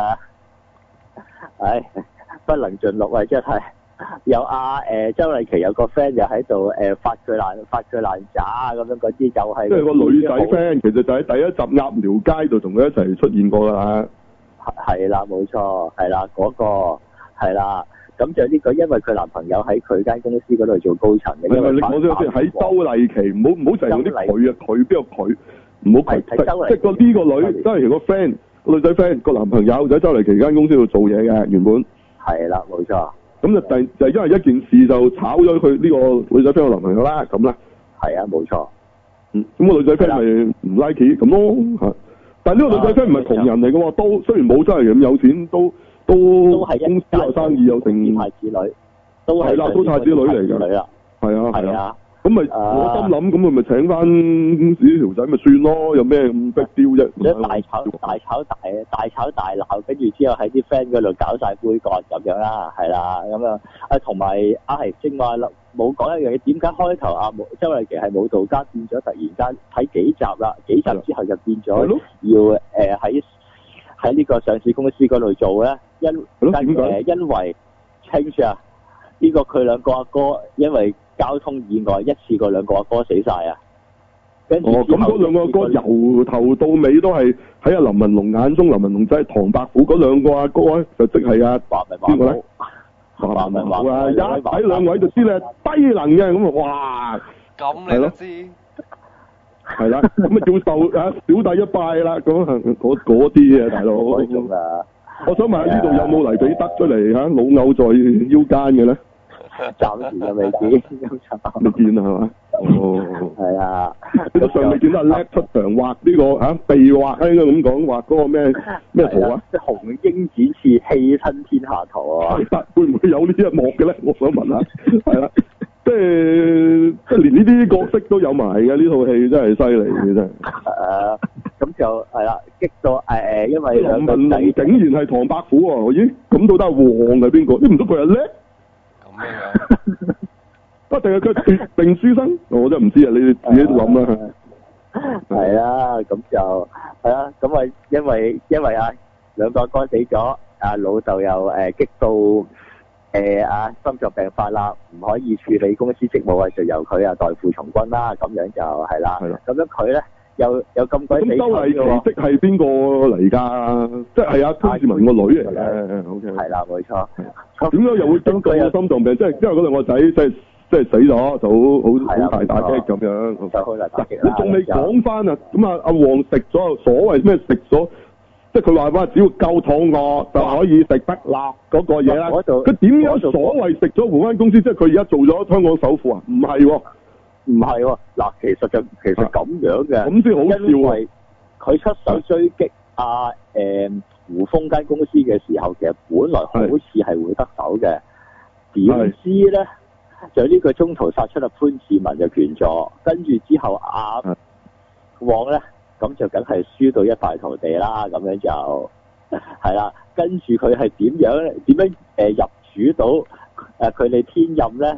不能盡錄啊！真係。有周麗淇有個 friend 又喺度發佢爛渣咁樣嗰啲就係即係個女仔 friend， 其實就喺第一集鴨寮街度同佢一齊出現過啦。 係啦，冇錯，係啦，嗰個係啦，咁就呢個因為佢男朋友喺佢間公司嗰度做高層嘅。因為你講咗先喺周麗淇，唔好成日用啲佢啊，佢邊個佢？唔好佢，即係呢個女周麗淇個 friend，個女仔 friend 個男朋友就喺周麗淇間公司度做嘢嘅原本。係啦，冇錯。咁就因為一件事就炒咗佢呢個女仔 friend 個男朋友啦，咁啦。係啊，冇錯。咁個女仔 friend 咪唔 like 咁咯，但係呢個女仔 friend 唔係窮人嚟嘅喎，都雖然冇真係咁有錢，都係公司有生意有成。太子女。係啦，都太子女嚟㗎。係啊。咁咪我心諗，咁佢咪請翻公司呢條仔咪算咯，有咩咁逼雕啫？大吵大鬧，跟住之後喺啲 friend 嗰度搞晒杯葛咁樣啦，係啦，咁樣同埋係正話冇講一樣嘢，點解開頭周麗淇係舞蹈家變咗突然間睇幾集啦？幾集之後就變咗要喺呢個上市公司嗰度做咧？因為 change 啊，呢個佢兩個阿哥因為交通意外一次過兩個阿哥死晒啊！跟住咁嗰兩個阿哥由頭到尾都係喺阿林文龍眼中，林文龍真係唐伯虎嗰兩個阿哥咧，就即係邊個咧？華明華啊！一睇兩位就知你係低能嘅咁啊！哇！ 咁你都知係啦，咁啊要受小弟一拜啦！咁嗰啲啊，大佬。我想問下呢度有冇黎彼得出嚟嚇老偶在腰間嘅咧？暫時就未見，未見啊，係嘛？哦，係啊，我上未見到阿叻出場畫呢個被畫，應該咁講，畫嗰個咩圖啊？即係紅英展翅氣吞天下圖啊！會唔會有呢一幕嘅咧？我想問下，係啦，即係連呢啲角色都有埋嘅，呢套戲真係犀利嘅真係。咁就係啦，激到因為林文龍竟然係唐伯虎喎！咦，咁到底黃係邊個？唔通佢係叻？不定係佢決定書生，我真係唔知啊！你哋自己諗啦。係啦，咁就係啦，咁啊，因為兩個哥死咗，老豆又激到心臟病發啦，唔可以處理公司職務啊，就由佢代父從軍啦，咁樣就係啦。係啦。咁樣佢咧有咁鬼死。咁周麗淇即係邊個嚟㗎？即係潘志文個女嚟嘅。O K。係啦，冇錯。點解又會經過心臟病？即係因為嗰兩個仔即係死咗，就好大打擊咁樣。就好大打擊啦。你仲未講翻啊？咁阿黃食咗所謂咩食咗？即係佢話只要夠肚餓就可以食得辣嗰個嘢啦。佢點樣所謂食咗換間公司？即係佢而家做咗香港首富啊？唔係喎，唔係喎。嗱，其實咁樣嘅。咁先好笑。因為佢出手追擊胡楓間公司嘅時候，其實本來好似係會得手嘅，點知咧就呢個中途殺出阿潘志文嘅權助，跟住之後黃咧咁就梗係輸到一敗塗地啦，咁樣就係啦。跟住佢係點樣入主到佢哋天任咧？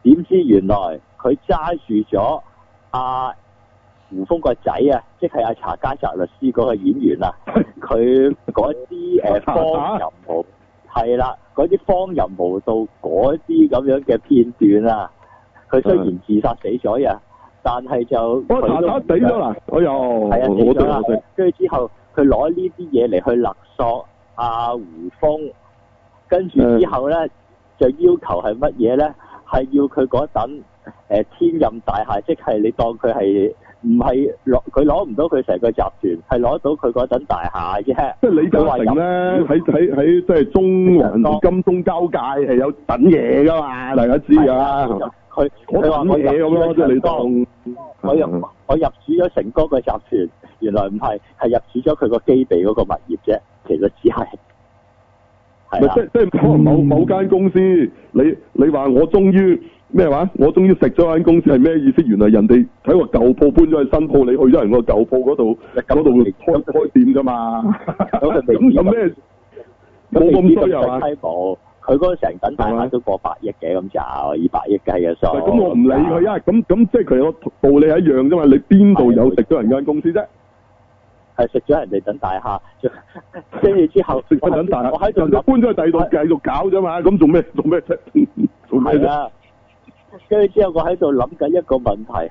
點知原來佢揸住咗阿胡楓個仔啊，即係阿查家澤律師嗰個演員啊，佢嗰啲荒淫無係啦，嗰啲荒淫無道嗰啲咁樣嘅片段啊，佢雖然自殺死咗啊，但係就查查死咗啦，我又係啊死咗啦，跟住之後佢攞呢啲嘢嚟去勒索阿胡楓，跟住之後咧就要求係乜嘢咧？係要佢嗰等天任大廈，即係你當佢係唔係佢攞唔到佢成個集團，係攞到佢嗰等大廈啫。即係李嘉誠咧喺即係中環金鐘交界係有等嘢噶嘛，大家知啊。佢話我嘢咁咯，即係你當我入主咗成哥個集團，原來唔係，係入主咗佢個基地嗰個物業啫，其實只係。 即係可能某間公司，你話我終於咩話？我終於食咗間公司係咩意思？原來人哋喺個舊鋪搬咗去新鋪，你去咗人個舊鋪嗰度開店㗎嘛？咁有咩冇咁衰係嘛？ 佢嗰個成等大廈都過100億嘅，咁就200億計嘅數。 咁我唔理佢啊！咁即係佢個道理係一樣啫嘛？你邊度有食咗人間公司啫？ 係食咗人哋等大廈，跟住之後食咗等大廈，我喺度就搬咗去第二度繼續搞啫嘛。咁做咩啫？做咩啫？ 跟住之後我喺度諗緊一個問題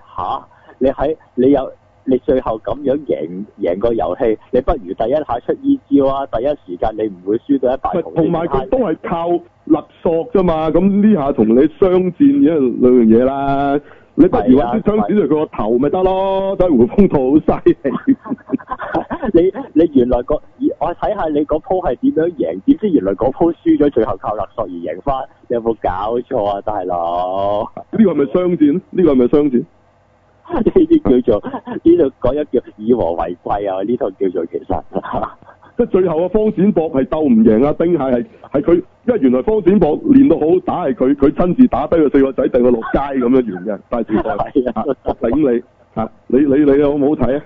你最後咁樣贏個遊戲，你不如第一下出依招啊！第一時間你唔會輸到一敗塗地。同埋佢都係靠勒索啫嘛。咁呢下同你相戰嘅兩樣嘢啦。你不如揾啲槍指住佢個頭咪得咯，都係胡楓套好犀利。你原來我睇下你嗰鋪係點樣贏，點知原來嗰鋪輸咗，最後靠勒索而贏翻，你有冇搞錯啊，大佬？ 呢個係咪雙戰？呢個係咪雙戰？ 呢啲叫做呢度講一叫以和為貴啊！呢套叫做其實。 即係最後啊，方展博係鬥唔贏啊，丁蟹係佢，因為原來方展博練到好打係佢親自打低佢4個仔，掟佢落街咁樣完嘅，大時代頂你嚇，你有冇好睇啊？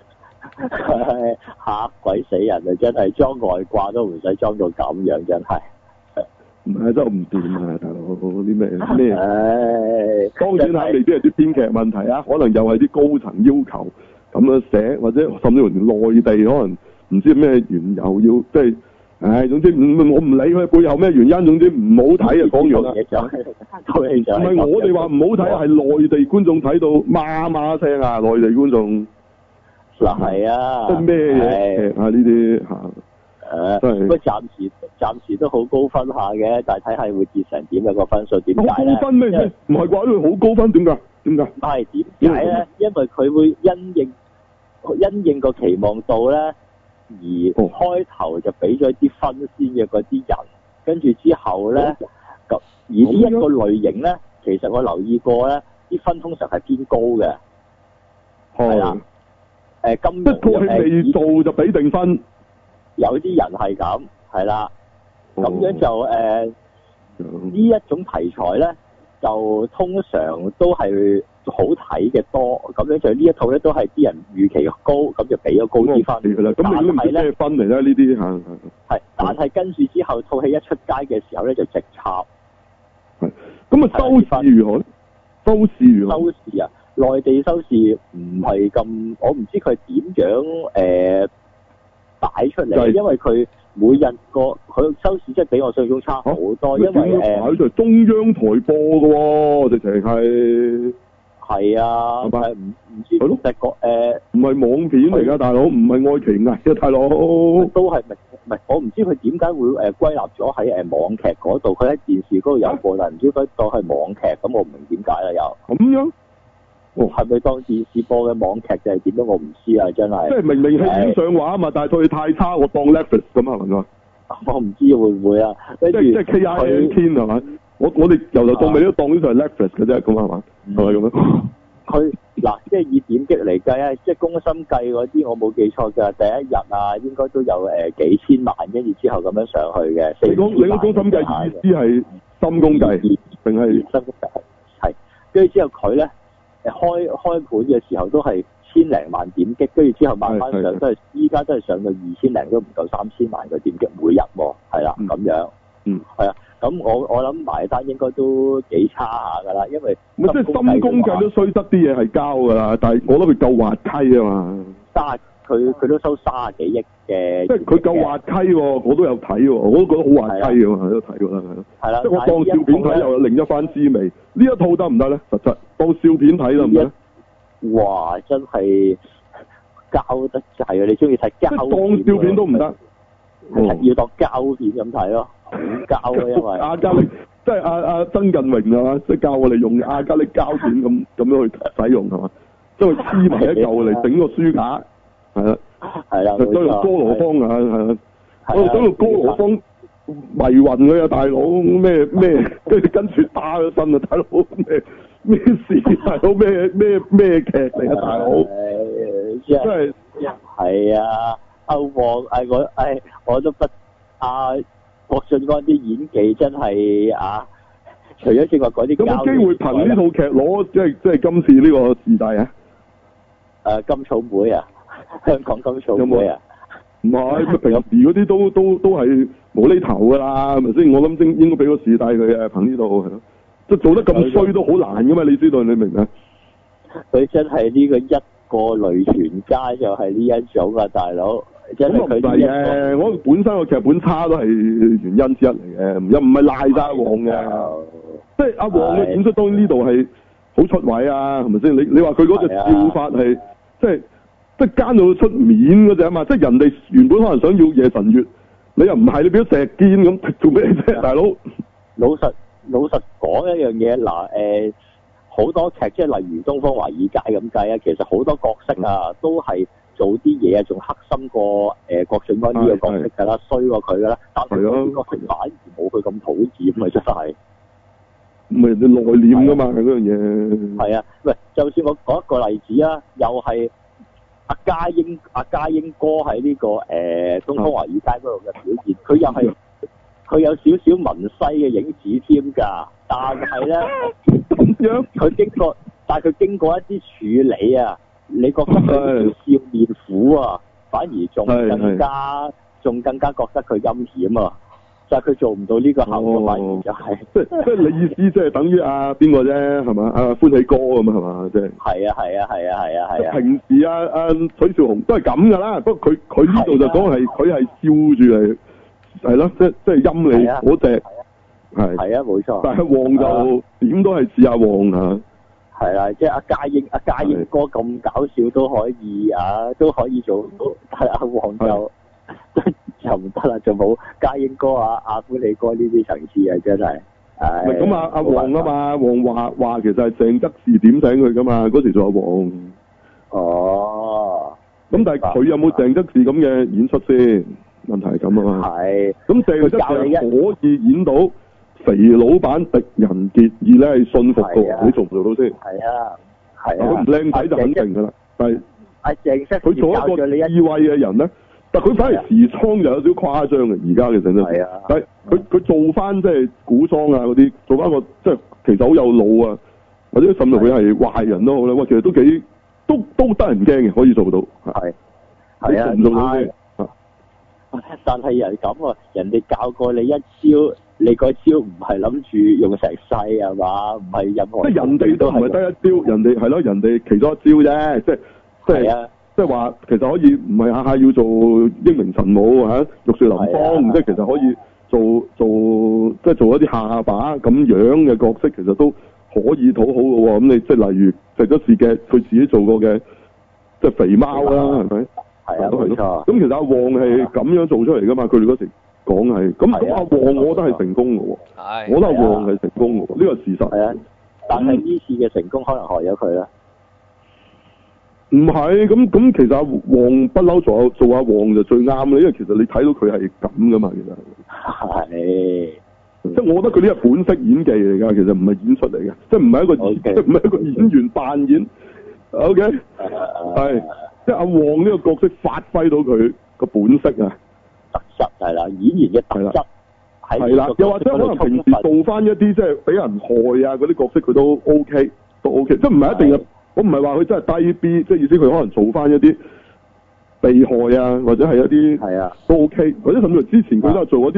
嚇鬼死人啊！真係裝外掛都唔使裝到咁樣，真係。 唔係真係唔掂啊，大佬啲咩？當然係未必係啲編劇問題啊，可能又係啲高層要求咁樣寫，或者甚至乎內地可能。唔知咩緣由要即係，總之我唔理佢背後咩原因，總之唔好睇啊！講完啦，唔係我哋話唔好睇，係內地觀眾睇到媽媽聲啊！內地觀眾嗱係啊， 即係咩嘢啊？呢啲嚇， 不過暫時都好高分下嘅，但係睇下會跌成點嘅個分數點解咧？ 好高分咩？唔係啩？佢好高分點解？ 係點解咧？因為佢會因應個期望度咧。而開頭就俾咗啲分先嘅嗰啲人，跟住之後咧，而呢一個類型咧，其實我留意過咧，啲分通常係偏高嘅，係啦。今未做就俾定分， 有啲人係咁，係啦。咁樣就呢一種題材咧，就通常都係好睇嘅多，咁樣就呢一套咧都係啲人預期高，咁就俾咗高啲分。咁你都唔知咩分嚟咧？呢啲係，但係跟住之後套戲一出街嘅時候咧就直插。 係，咁啊收視如何？收視啊，內地收視唔係咁，我唔知佢點樣擺出嚟，因為佢每日佢收視即係比我想象中差好多，因為喺度中央台播嘅喎，直情係。 係啊，唔知唔係網片嚟㗎，大佬，唔係愛奇藝啊，大佬。 都係唔係？我唔知佢點解會歸納咗喺網劇嗰度，佢喺電視嗰度有播，但係唔知佢當係網劇，咁我唔明點解啦又。咁樣？係咪當電視播嘅網劇就係點樣？我唔知啊，真係。即係明明係已經上畫啊嘛，但係佢太差，我當 Netflix 咁係咪？我唔知會唔會啊？即係 KIN 係咪？我哋由頭到尾都當呢套係 Netflix 嘅啫，咁係嘛？係咪咁樣？佢嗱，即係以點擊嚟計啊，即係宮心計嗰啲，我冇記錯嘅，第一日啊，應該都有幾千萬，跟住之後咁樣上去嘅。你講宮心計意思係心公計定係心公計？係，跟住之後佢咧開盤嘅時候都係千零萬點擊，跟住之後慢慢上都係，依家都係上到2000零都唔夠3000萬嘅點擊每日喎，係啦咁樣，係啊。 咁我諗埋單應該都幾差下㗎啦，因為即係深宮計都衰得啲嘢係交㗎啦，但係我覺得佢夠滑稽啊嘛。 佢都收30幾億嘅。即係佢夠滑稽喎，我都有睇喎，我都覺得好滑稽㗎嘛，都睇過啦。 係啦。 即係我當笑片睇又有另一番滋味。呢一套得唔得咧？實質當笑片睇得唔得？ 哇！真係膠得滯啊！你中意睇膠？即係當笑片都唔得。 要當膠片咁睇咯，好膠啊！因為阿加力即係阿曾近榮係嘛，即係教我哋用阿加力膠片咁樣去使用係嘛，即係黐埋一嚿嚟整個書架，係啦， 係啦， 就將個哥羅芳啊，係啦，我哋將個哥羅芳迷暈佢啊，大佬咩，跟住打咗身啊，大佬咩事？大佬咩劇嚟啊，大佬，真係係啊！阿黃我都不郭晉安啲演技真係除咗正話嗰啲， 有冇機會憑呢套劇攞即係今次呢個視帝啊？ 金草莓啊，香港金草莓啊？ 唔係，平時嗰啲都係無厘頭㗎啦，係咪先？我諗應該俾個視帝佢啊，憑呢套係咯，即係做得咁衰都好難㗎嘛，你知道你明唔明？ 佢真係呢個一個雷傳家就係呢一種啊，大佬。咁唔係嘅，我本身個劇本差都係原因之一嚟嘅，又唔係賴晒阿黃嘅，即係阿黃嘅演出當然呢度係好出位啊，係咪先？你話佢嗰隻笑法係即係奸到出面嗰隻啊嘛，即係人哋原本可能想要夜神月，你又唔係，你變咗石堅咁做咩啫，大佬？ 老實講一樣嘢嗱，好多劇即係例如《東方華爾街》咁計啊，其實好多角色啊都係做啲嘢啊，仲黑心過郭晉安呢個角色㗎啦，衰過佢㗎啦，但係佢角色反而冇佢咁討厭啊，真係。 唔係你內斂㗎嘛，嗰樣嘢。係啊，喂，就算我講一個例子啊，又係阿家英哥喺呢個《東方華爾街》嗰度嘅表現，佢又係佢有少少文西嘅影子添㗎，但係咧咁樣佢經過一啲處理啊。你覺得佢笑面虎啊，反而仲更加覺得佢陰險啊！就係佢做唔到呢個效果，反而就係即係你意思即係等於邊個啫係嘛？歡喜哥咁係嘛？即係係啊！ 平時許紹雄都係咁㗎啦，不過佢呢度就講係佢係笑住嚟係咯，即係陰你嗰隻係啊冇錯。 但係黃就點都係似阿黃啊！ 係啦，即係阿家英哥咁搞笑都可以做到，但係阿黃就唔得啦，就冇家英哥阿歡喜哥呢啲層次啊，真係。 咁阿黃啊嘛，黃話其實係鄭則仕點醒佢噶嘛，嗰時做阿黃。 哦。 咁但係佢有冇鄭則仕咁嘅演出先？問題係咁啊嘛。係。咁鄭則仕可以演到肥佬版狄仁傑，而咧係信服過，你做唔做到先？ 係啊， 佢唔靚仔就肯定㗎啦，但係鄭則佢做一個智慧嘅人咧，但佢反而時裝就有少少誇張嘅，而家嘅陣真係。但係佢做翻即係古裝啊嗰啲，做翻個即係其實好有腦啊，或者甚至佢係壞人都好啦，哇，其實都幾都得人驚嘅，可以做到。係啊，做唔到先？ 但係人咁啊，人哋教過你一招。你嗰招唔係諗住用成世係嘛？唔係任何。即係人哋都唔係得一招，人哋係咯，人哋其中一招啫。即係話，其實可以唔係下下要做英明神武嚇，玉樹臨風，即係其實可以做一啲下巴咁樣嘅角色，其實都可以討好嘅喎。咁你即係例如食咗事嘅，佢自己做過嘅，即係肥貓啦，係咪？係啊，冇錯。咁其實阿黃係咁樣做出嚟㗎嘛？佢哋嗰時。講係咁，阿黃我覺得係成功嘅喎，我覺得阿黃係成功嘅喎，呢個事實。係啊，但係呢次嘅成功可能害咗佢啦。唔係，咁其實阿黃不嬲做阿黃就最啱啦，因為其實你睇到佢係咁噶嘛，其實係。即係我覺得佢呢個本色演技嚟㗎，其實唔係演出嚟嘅，即係唔係一個演員扮演。OK，係，即係阿黃呢個角色發揮到佢個本色啊。特質係啦，演員嘅特質係啦，又或者可能平時做翻一啲即係俾人害啊嗰啲角色，佢都 OK，即係唔係一定嘅。我唔係話佢真係低 B，即係意思佢可能做翻一啲被害啊，或者係一啲都 OK，或者甚至之前佢都係做嗰啲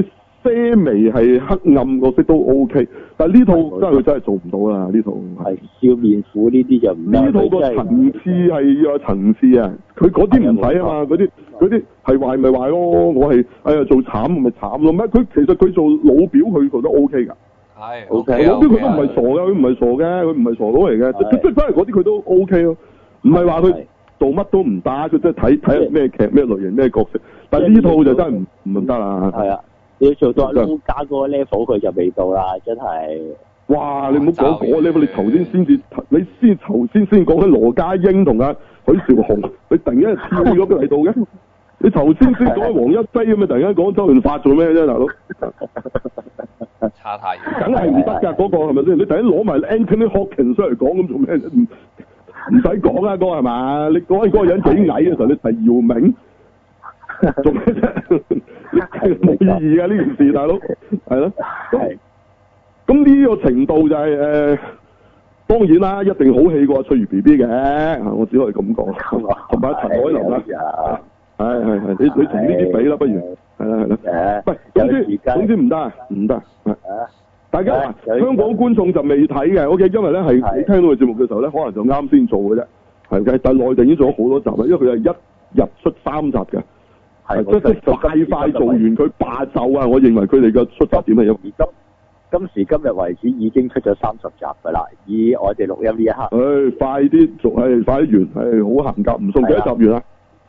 些微係黑暗角色都 OK， 但係呢套佢真係做唔到啦，呢套係笑面虎呢啲就唔得。 呢套個層次係要有層次啊！佢嗰啲唔使啊嘛，嗰啲係壞咪壞咯，我係做慘咪慘咯。咩？佢其實佢做老表佢覺得 OK 㗎。 係 OK， 老表佢都唔係傻嘅，佢唔係傻嘅，佢唔係傻佬嚟嘅。即係反而嗰啲佢都 OK 咯，唔係話佢做乜都唔打，佢即係睇咩劇咩類型咩角色。但係呢套就真係唔得啦。 係啊，你要做到阿 Lu 加嗰個 level 佢就未到啦，真係。 哇！你唔好講嗰 level，你頭先講緊羅家英同阿許紹雄，你突然間跳咗個嚟度嘅。你頭先講黃一飛咁啊，突然間講周潤發做咩啫，大佬？ 差太遠。 梗係唔得㗎，嗰個係咪先？你突然間攞埋 Anthony Hopkins 出嚟講咁做咩啫？唔使講啊，嗰個係嘛？你講起嗰個人幾矮嘅時候，你提姚明做咩啫？冇意義㗎呢件事，大佬係咯。咁呢個程度就係當然啦，一定好戲過翠如 B B 嘅，我只可以咁講。同埋陳凱琳啦，係，你同呢啲比啦，不如係啦。喂，總之唔得。大家香港觀眾就未睇嘅，OK，因為咧係你聽到個節目嘅時候咧，可能就啱先做嘅啫，係嘅。但係內地已經做咗好多集啦，因為佢係一日出3集嘅，係即係快做完佢霸就啊！我認為佢哋嘅出發點係有。 今時今日為止已經出咗30集㗎啦，以我哋錄音呢一刻。 快啲做，快啲完，好行夾，唔送幾多集完啊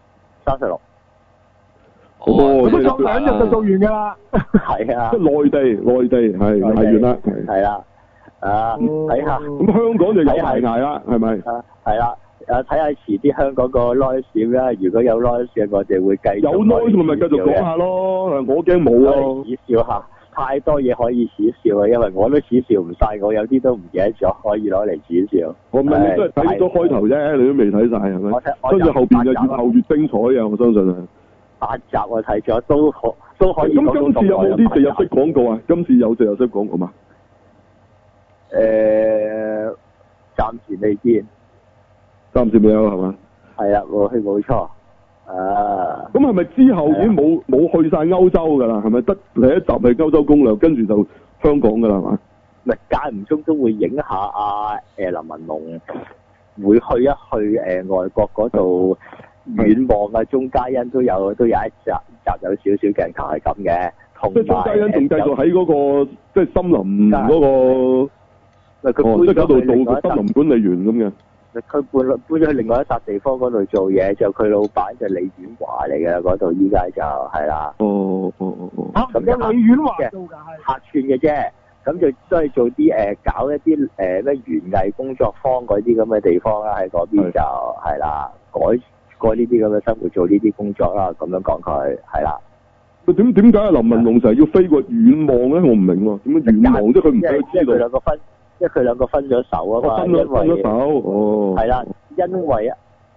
？36。 咁都做2日就做完㗎啦。 係啊。 即係內地係完啦。 係啦。睇下。 咁香港就有排捱啦，係咪？ 係啦。睇下遲啲香港個 noise 啦，如果有 noise 嘅，我哋會繼續。有 noise 咪繼續講下咯，我驚冇喎。 恥笑下。太多嘢可以恥笑啊，因為我都恥笑唔晒，我有啲都唔記得咗，可以攞嚟恥笑。 我唔係你都係睇咗開頭啫，你都未睇晒係咪？跟住後邊就越後越精彩啊！我相信啊。8集我睇咗都可以。咁今次有冇啲植入式廣告啊？今次有植入式廣告嘛？ 暫時未見。 暫時未有係嘛？ 係啊，冇錯。 咁係咪之後已經冇去晒歐洲㗎啦？係咪得第一集係歐洲攻略，跟住就香港㗎啦？係嘛？ 咪間唔中都會影下林文龍會去一去外國嗰度遠望啊，鐘嘉欣都有一集有少少鏡頭係咁嘅，同埋即係鐘嘉欣仲繼續喺嗰個即係森林嗰個，即係嗰度做森林管理員咁嘅。 佢搬咗去另外一笪地方嗰度做嘢，就佢老闆就李婉華嚟嘅嗰度，依家就係啦。咁李婉華做㗎係客串嘅啫，咁就都係做啲搞一啲咩園藝工作坊嗰啲咁嘅地方啦，喺嗰邊就係啦，改過呢啲咁嘅生活，做呢啲工作啦，咁樣講佢係啦。 點解林文龍成日要飛過遠望咧？我唔明喎，點解遠望即係佢唔使知道？ 因為佢兩個分咗手啊嘛， 分咗手， 係啦，因為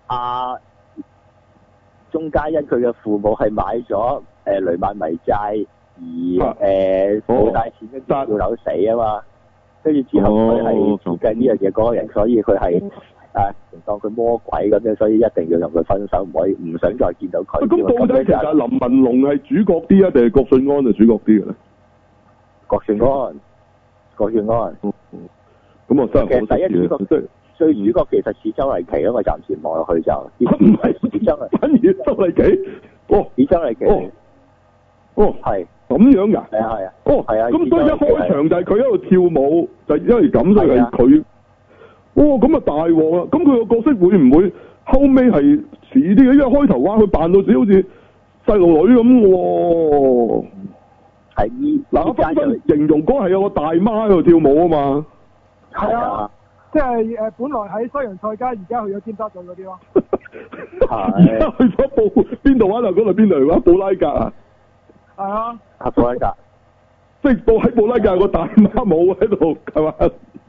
鐘嘉欣佢嘅父母係買咗雷曼迷債，而冇帶錢跟住跳樓死啊嘛，跟住之後佢係設計呢樣嘢嗰個人，所以佢係當佢魔鬼咁樣，所以一定要同佢分手，唔想再見到佢。 咁到底其實林文龍係主角啲啊，定係郭晉安係主角啲嘅咧？ 郭晉安。 咁我真係第一主角，最主角其實似周麗淇，我暫時望落去就唔係似周麗，反而周麗淇， 似周麗淇，係咁樣㗎？ 係啊， 係啊，咁所以一開場就係佢喺度跳舞，就因為咁所以係佢，咁啊大鑊啊！咁佢個角色會唔會後尾係似啲嘅？因為開頭話佢扮到自己好似細路女咁喎。 係嗱，我分形容嗰係有個大媽喺度跳舞啊嘛。 係啊，即係本來喺西洋菜街，而家去咗尖沙咀嗰啲咯。 而家去咗邊度啊？嗱，嗰度邊度嚟話布拉格啊？ 係啊。 布拉格。 即係喺布拉格有個大媽舞喺度，係嘛？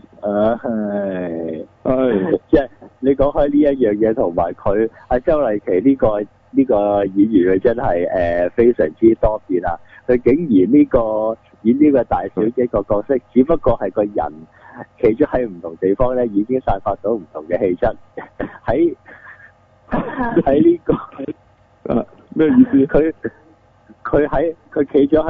係。 即係你講開呢一樣嘢，同埋佢周麗淇呢個演員，佢真係非常之多變啊！佢竟然演呢個大小姐個角色，只不過係個人企咗喺唔同地方咧，已經散發到唔同嘅氣質。喺呢個咩意思？ 佢企咗喺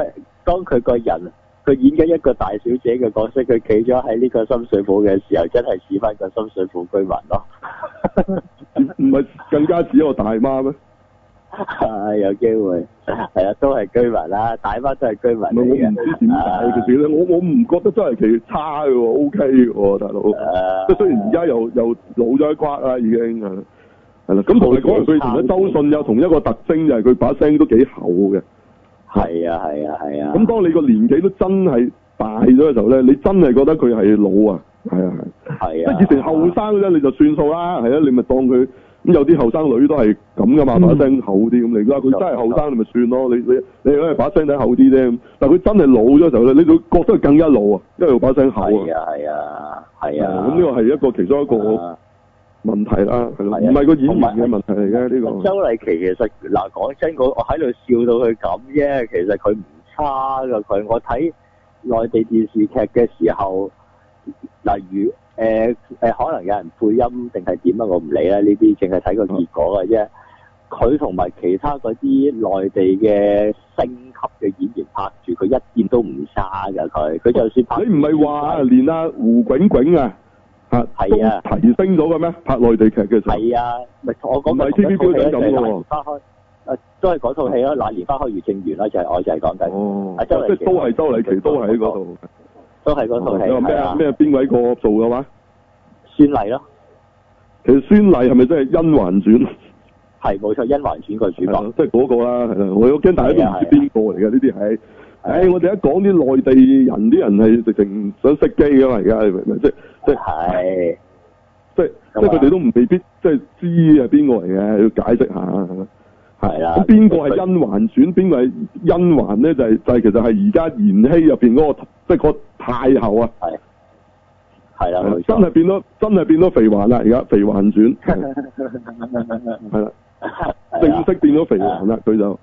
當佢個人佢演緊一個大小姐嘅角色，佢企咗喺呢個深水埗嘅時候，真係似翻個深水埗居民咯。 唔係更加似一個大媽咩？ 有機會，係啊，都係居民啦，大媽都係居民嚟嘅。我唔知點解其實咧，我唔覺得真係其差嘅喎 ，OK 嘅喎，大佬。即係雖然而家又老咗一骨啦，已經係啦。咁同埋嗰陣佢同周迅有同一個特徵，就係佢把聲都幾厚嘅。係啊。咁當你個年紀都真係大咗嘅時候咧，你真係覺得佢係老啊。係啊。即係以前後生嗰陣你就算數啦，係啊，你咪當佢。咁有啲後生女都係咁噶嘛，把聲厚啲咁嚟㗎。佢真係後生，你咪算咯。你可能把聲底厚啲啫。但係佢真係老咗時候咧，你就覺得佢更加老啊，因為把聲厚啊。係啊。咁呢個係一個其中一個問題啦，係咯，唔係個演員嘅問題嚟嘅呢個。周麗淇其實嗱講真，我喺度笑到佢咁啫，其實佢唔差㗎。我睇內地電視劇嘅時候，例如。可能有人配音定係點啊？我唔理啦，呢啲淨係睇個結果嘅啫。佢同埋其他嗰啲內地嘅星級嘅演員拍住，佢一點都唔差㗎。佢就算拍，你唔係話連阿胡炅炅啊係啊提升咗嘅咩？拍內地劇嘅時候係啊，我講唔係 TVB 標準咁嘅喎。都係嗰套戲咯，那年花開月正圓啦，我就係講緊。即係都係周麗淇，都係喺嗰度。都係嗰套戲。咩邊位個做嘅話？孫儷咯。其實孫儷係咪真係甄嬛傳？係冇錯，甄嬛傳個主角。即係嗰個啦，係啦。我驚大家都唔知邊個嚟嘅呢啲係。我哋一講啲內地人，啲人係直情想熄機㗎嘛，而家你明唔明？即係佢哋都唔未必即係知係邊個嚟嘅，要解釋下。係啦。咁邊個係甄嬛傳？邊個係甄嬛咧？就係其實係而家延禧入邊嗰個，即係個太后啊。係啦，真係變咗肥環啦！而家肥環傳係啦，正式變咗肥環啦，佢就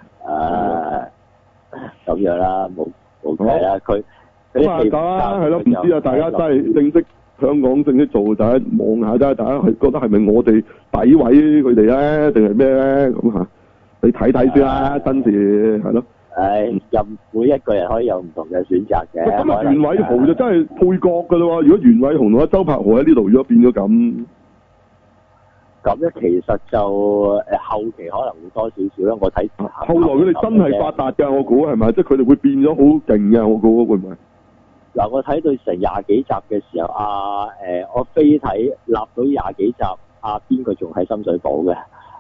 咁樣啦，冇計啦，佢咁啊得啦，係咯，唔知啊，大家真係正式香港正式做，大家望下啫，大家係覺得係咪我哋詆毀佢哋咧，定係咩咧？咁嚇，你睇睇先啦，真係係咯。任每一個人可以有唔同嘅選擇嘅。咁啊，袁偉豪就真係配角㗎啦喎！如果袁偉豪同阿周柏豪喺呢度，如果變咗咁咧，其實就後期可能會多少少啦。我睇後來佢哋真係發達㗎，我估係咪？即係佢哋會變咗好勁嘅，我估會唔會？嗱，我睇到成廿幾集嘅時候，我飛睇立到廿幾集，邊個仲喺深水埗嘅？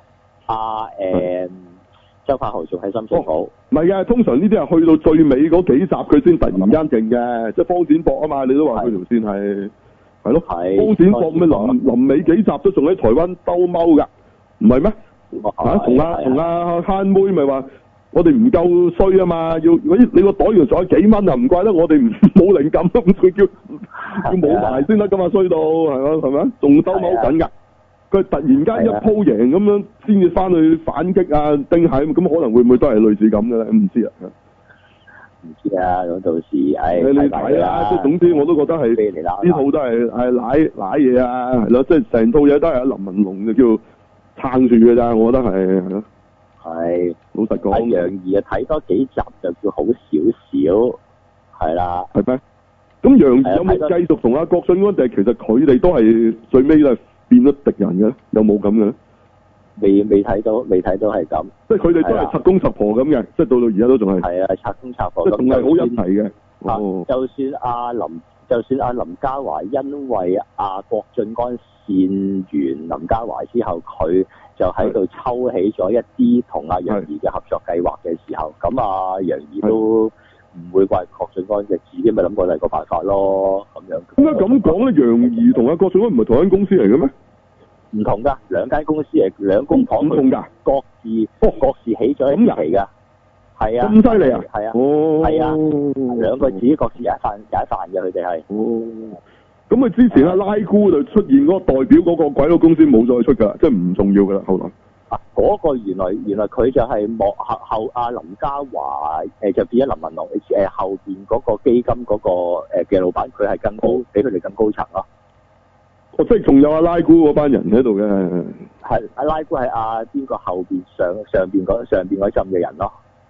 周柏豪仲喺深水埗，唔係嘅，通常呢啲係去到最尾嗰幾集佢先突然間勁嘅，即係方展博啊嘛，你都話佢條線係咯，方展博咩臨尾幾集都仲喺台灣兜踎㗎，唔係咩？同阿慳妹咪話我哋唔夠衰啊嘛，要你個袋要仲有幾蚊啊，唔怪得我哋冇靈感，咁佢叫冇埋先得㗎嘛，衰到係咪？仲兜踎緊㗎。佢突然間一鋪贏咁樣，先至翻去反擊啊！定係咁可能會唔會都係類似咁嘅咧？唔知啊，唔知啊，咁到時你睇啦。即係總之我都覺得係呢套都係舐嘢啊，係咯，即係成套嘢都係阿林文龍就叫撐住嘅咋，我覺得係咯。係老實講，楊怡啊睇多幾集就叫好少少，係啦。係咩？咁楊怡有冇繼續同阿郭晉安？定係其實佢哋都係最尾都係變咗敵人嘅，有冇咁嘅？未睇到係咁。即係佢哋都係賊公賊婆咁嘅，即係到而家都仲係。係啊，賊公賊婆。即係仲係好一齊嘅。就算阿林嘉華因為阿郭晉安線完林嘉華之後，佢就喺度抽起咗一啲同阿楊怡嘅合作計劃嘅時候，咁阿楊怡都唔會怪郭晉安嘅，自己咪諗過第二個辦法咯，咁樣。點解咁講咧？楊怡同阿郭晉安唔係同一間公司嚟嘅咩？唔同㗎，兩間公司係兩公婆，唔同㗎，各自起咗一期㗎。係啊！咁犀利啊！係啊！哦，係啊！兩個自己各自解飯嘅，佢哋係。哦。咁佢之前阿拉姑就出現嗰個代表嗰個鬼佬公司冇再出㗎啦，即係唔重要㗎啦，後來。嗰個原來佢就係幕後阿林嘉華就變咗林文龍後邊嗰個基金嗰個嘅老闆，佢係更高，比佢哋更高層咯。即係仲有阿拉姑嗰班人喺度嘅。係阿拉姑係邊個後邊上邊嗰陣嘅人咯。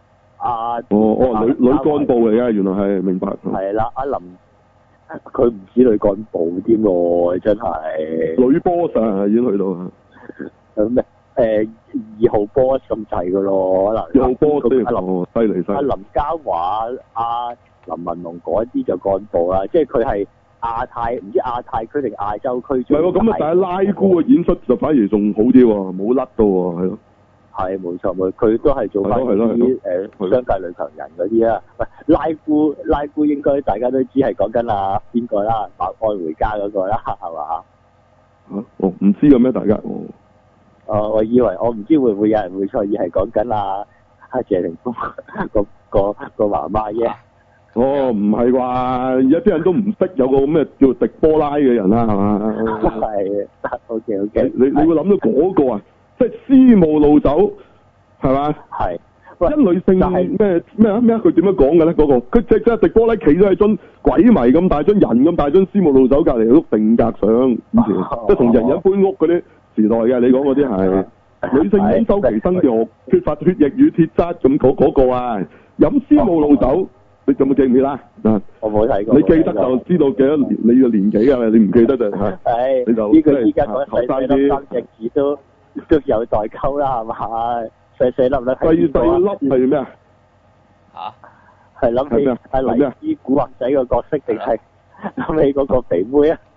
女幹部嚟嘅，原來係明白。 係啦，阿林佢唔止女幹部添喎，真係。 女 boss 啊，已經去到啊。 咩？2號 boss 咁滯噶咯，可能。2號 boss 犀利犀利。 阿林嘉華、阿林文龍嗰啲就幹部啦，即係佢係唔知亞太區定亞洲區。唔係喎， 咁啊，但係拉姑嘅演出就反而仲好啲喎，冇甩到喎，係咯。係冇錯，佢都係做翻啲商界女強人嗰啲啊。喂，拉姑應該大家都知係講緊啊邊個啦，《愛回家》嗰個啦，係嘛？ 唔知嘅咩？大家我以為我唔知會唔會有人會錯意係講緊阿謝霆鋒個媽媽啫。 唔係啩？而家啲人都唔識有個咩叫迪波拉嘅人啦，係嘛？ 係，OK。 你會諗到嗰個啊？即係私務路走，係嘛？係。因女性咩啊？佢點樣講嘅咧？嗰個佢即係迪波拉企咗喺樽鬼迷咁大樽人咁大樽私務路走隔離碌定格相，以前即係同人人搬屋嗰啲時代嘅。你講嗰啲係女性因周期生育缺乏血液與鐵質咁嗰個啊，飲私務路走。你有冇記唔記得啊？ 我冇睇過。 你記得就知道幾多年你嘅年紀啊？你唔記得就係。你就呢個依家講細粒3隻字都有待溝啦，係嘛？細粒咧。細粒係咩啊？ 係諗起阿黎姿古惑仔個角色，定係諗起嗰個肥妹啊？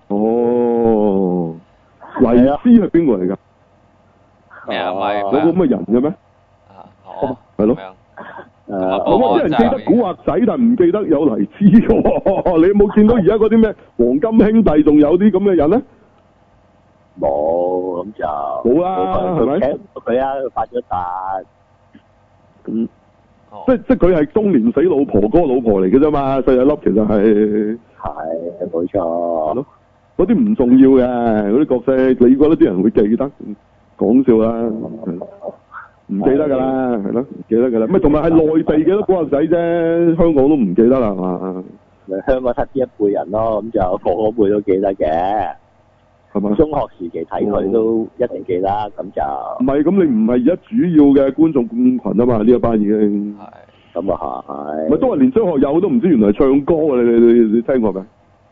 黎姿係邊個嚟㗎？ 咩啊？ 嗰個咁嘅人嘅咩？係咯。啲人記得古惑仔，但係唔記得有黎姿喎。你有冇見到而家嗰啲咩黃金兄弟仲有啲咁嘅人咧？ 冇，咁就冇啦，係咪？ 佢發咗達。 咁即係佢係中年死老婆嗰個老婆嚟嘅啫嘛，細細粒其實係。係，冇錯。嗰啲唔重要嘅嗰啲角色，你覺得啲人會記得？講笑啦。唔記得㗎啦，係咯，唔記得㗎啦。咩同埋係內地嘅都古惑仔啫，香港都唔記得啦，係嘛？ 香港七啲一輩人咯，咁就個輩都記得嘅，係嘛？中學時期睇佢都一定記得，咁就唔係咁，你唔係而家主要嘅觀眾群啊嘛？呢一班已經係咁啊係。 咪都話連張學友都唔知原來係唱歌啊！你聽過未？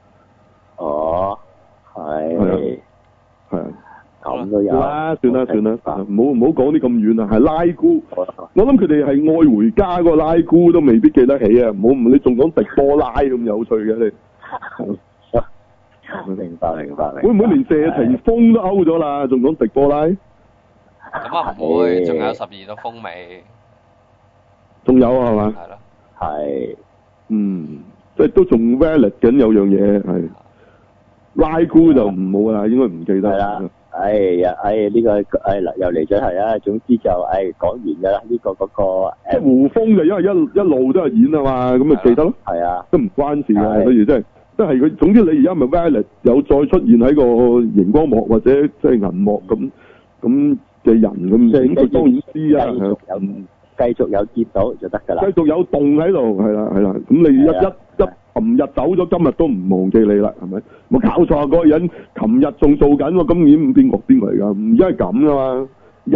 係啊。咁都有算啦，唔好講啲咁遠啊，係拉姑，我諗佢哋係愛回家個拉姑都未必記得起啊，唔好你仲講迪波拉咁有趣嘅你。明白。會唔會連謝霆鋒都 out 咗啦？仲講迪波拉？ 咁啊唔會，仲有12度風味。 仲有係嘛？ 係咯。係。 即係都仲 valid 緊有樣嘢係。拉姑就唔好啦，應該唔記得。係啦。 呢個又嚟咗係啊，總之就講完㗎啦，呢個嗰個即係胡楓就因為一路都係演啊嘛，咁咪記得咯。係啊，都唔關事嘅，所以即係佢。總之你而家咪 Violet 有再出現喺個熒光幕或者即係銀幕咁嘅人咁，咁佢當然知啊。 繼續有見到就得㗎啦。 繼續有動喺度，係啦。咁你一琴日走咗，今日都唔忘記你啦，係咪？冇搞錯，嗰個人琴日仲做緊喎，今年邊個嚟㗎？而家係咁㗎嘛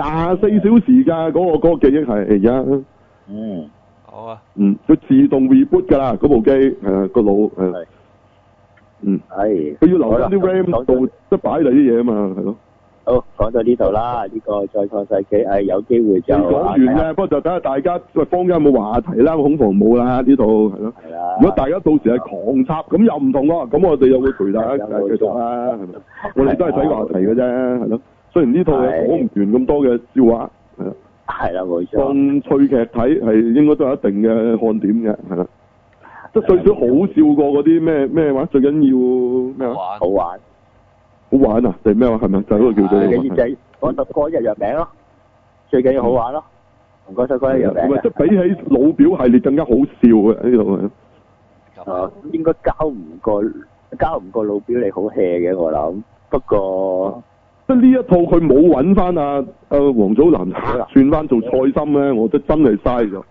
，24小時㗎，嗰個記憶係而家。 好啊。 佢自動 reboot 㗎啦，嗰部機係啊個腦係。佢要留翻啲 RAM 度，即係擺你啲嘢啊嘛，係咯。 好，講到呢度啦，呢個再創世紀有機會就講完嘅，不過就等下大家喂坊間有冇話題啦，恐防冇啦呢度係咯。係啦。如果大家到時係狂插，咁又唔同喎，咁我哋又會陪大家繼續啦，係咪？我哋都係睇話題嘅啫，係咯。雖然呢套嘢講唔完咁多嘅笑話，係啦。係啦，冇錯。當趣劇睇係應該都有一定嘅看點嘅，係啦。即係最少好笑過嗰啲咩話，最緊要咩話？好玩。好玩啊！定咩話？係咪就係嗰個叫做？最緊要就係嗰首歌一樣名咯，最緊要好玩咯，同嗰首歌一樣名。唔係即係比起老表系列更加好笑嘅呢度。應該交唔過老表你好 hea 嘅我諗，不過即係呢一套佢冇揾翻王祖藍串翻做菜心咧，我覺得真係嘥咗。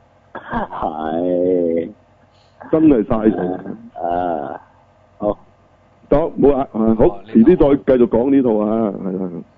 係。真係嘥咗。好。得冇啦，好，遲啲再繼續講呢套啊，係。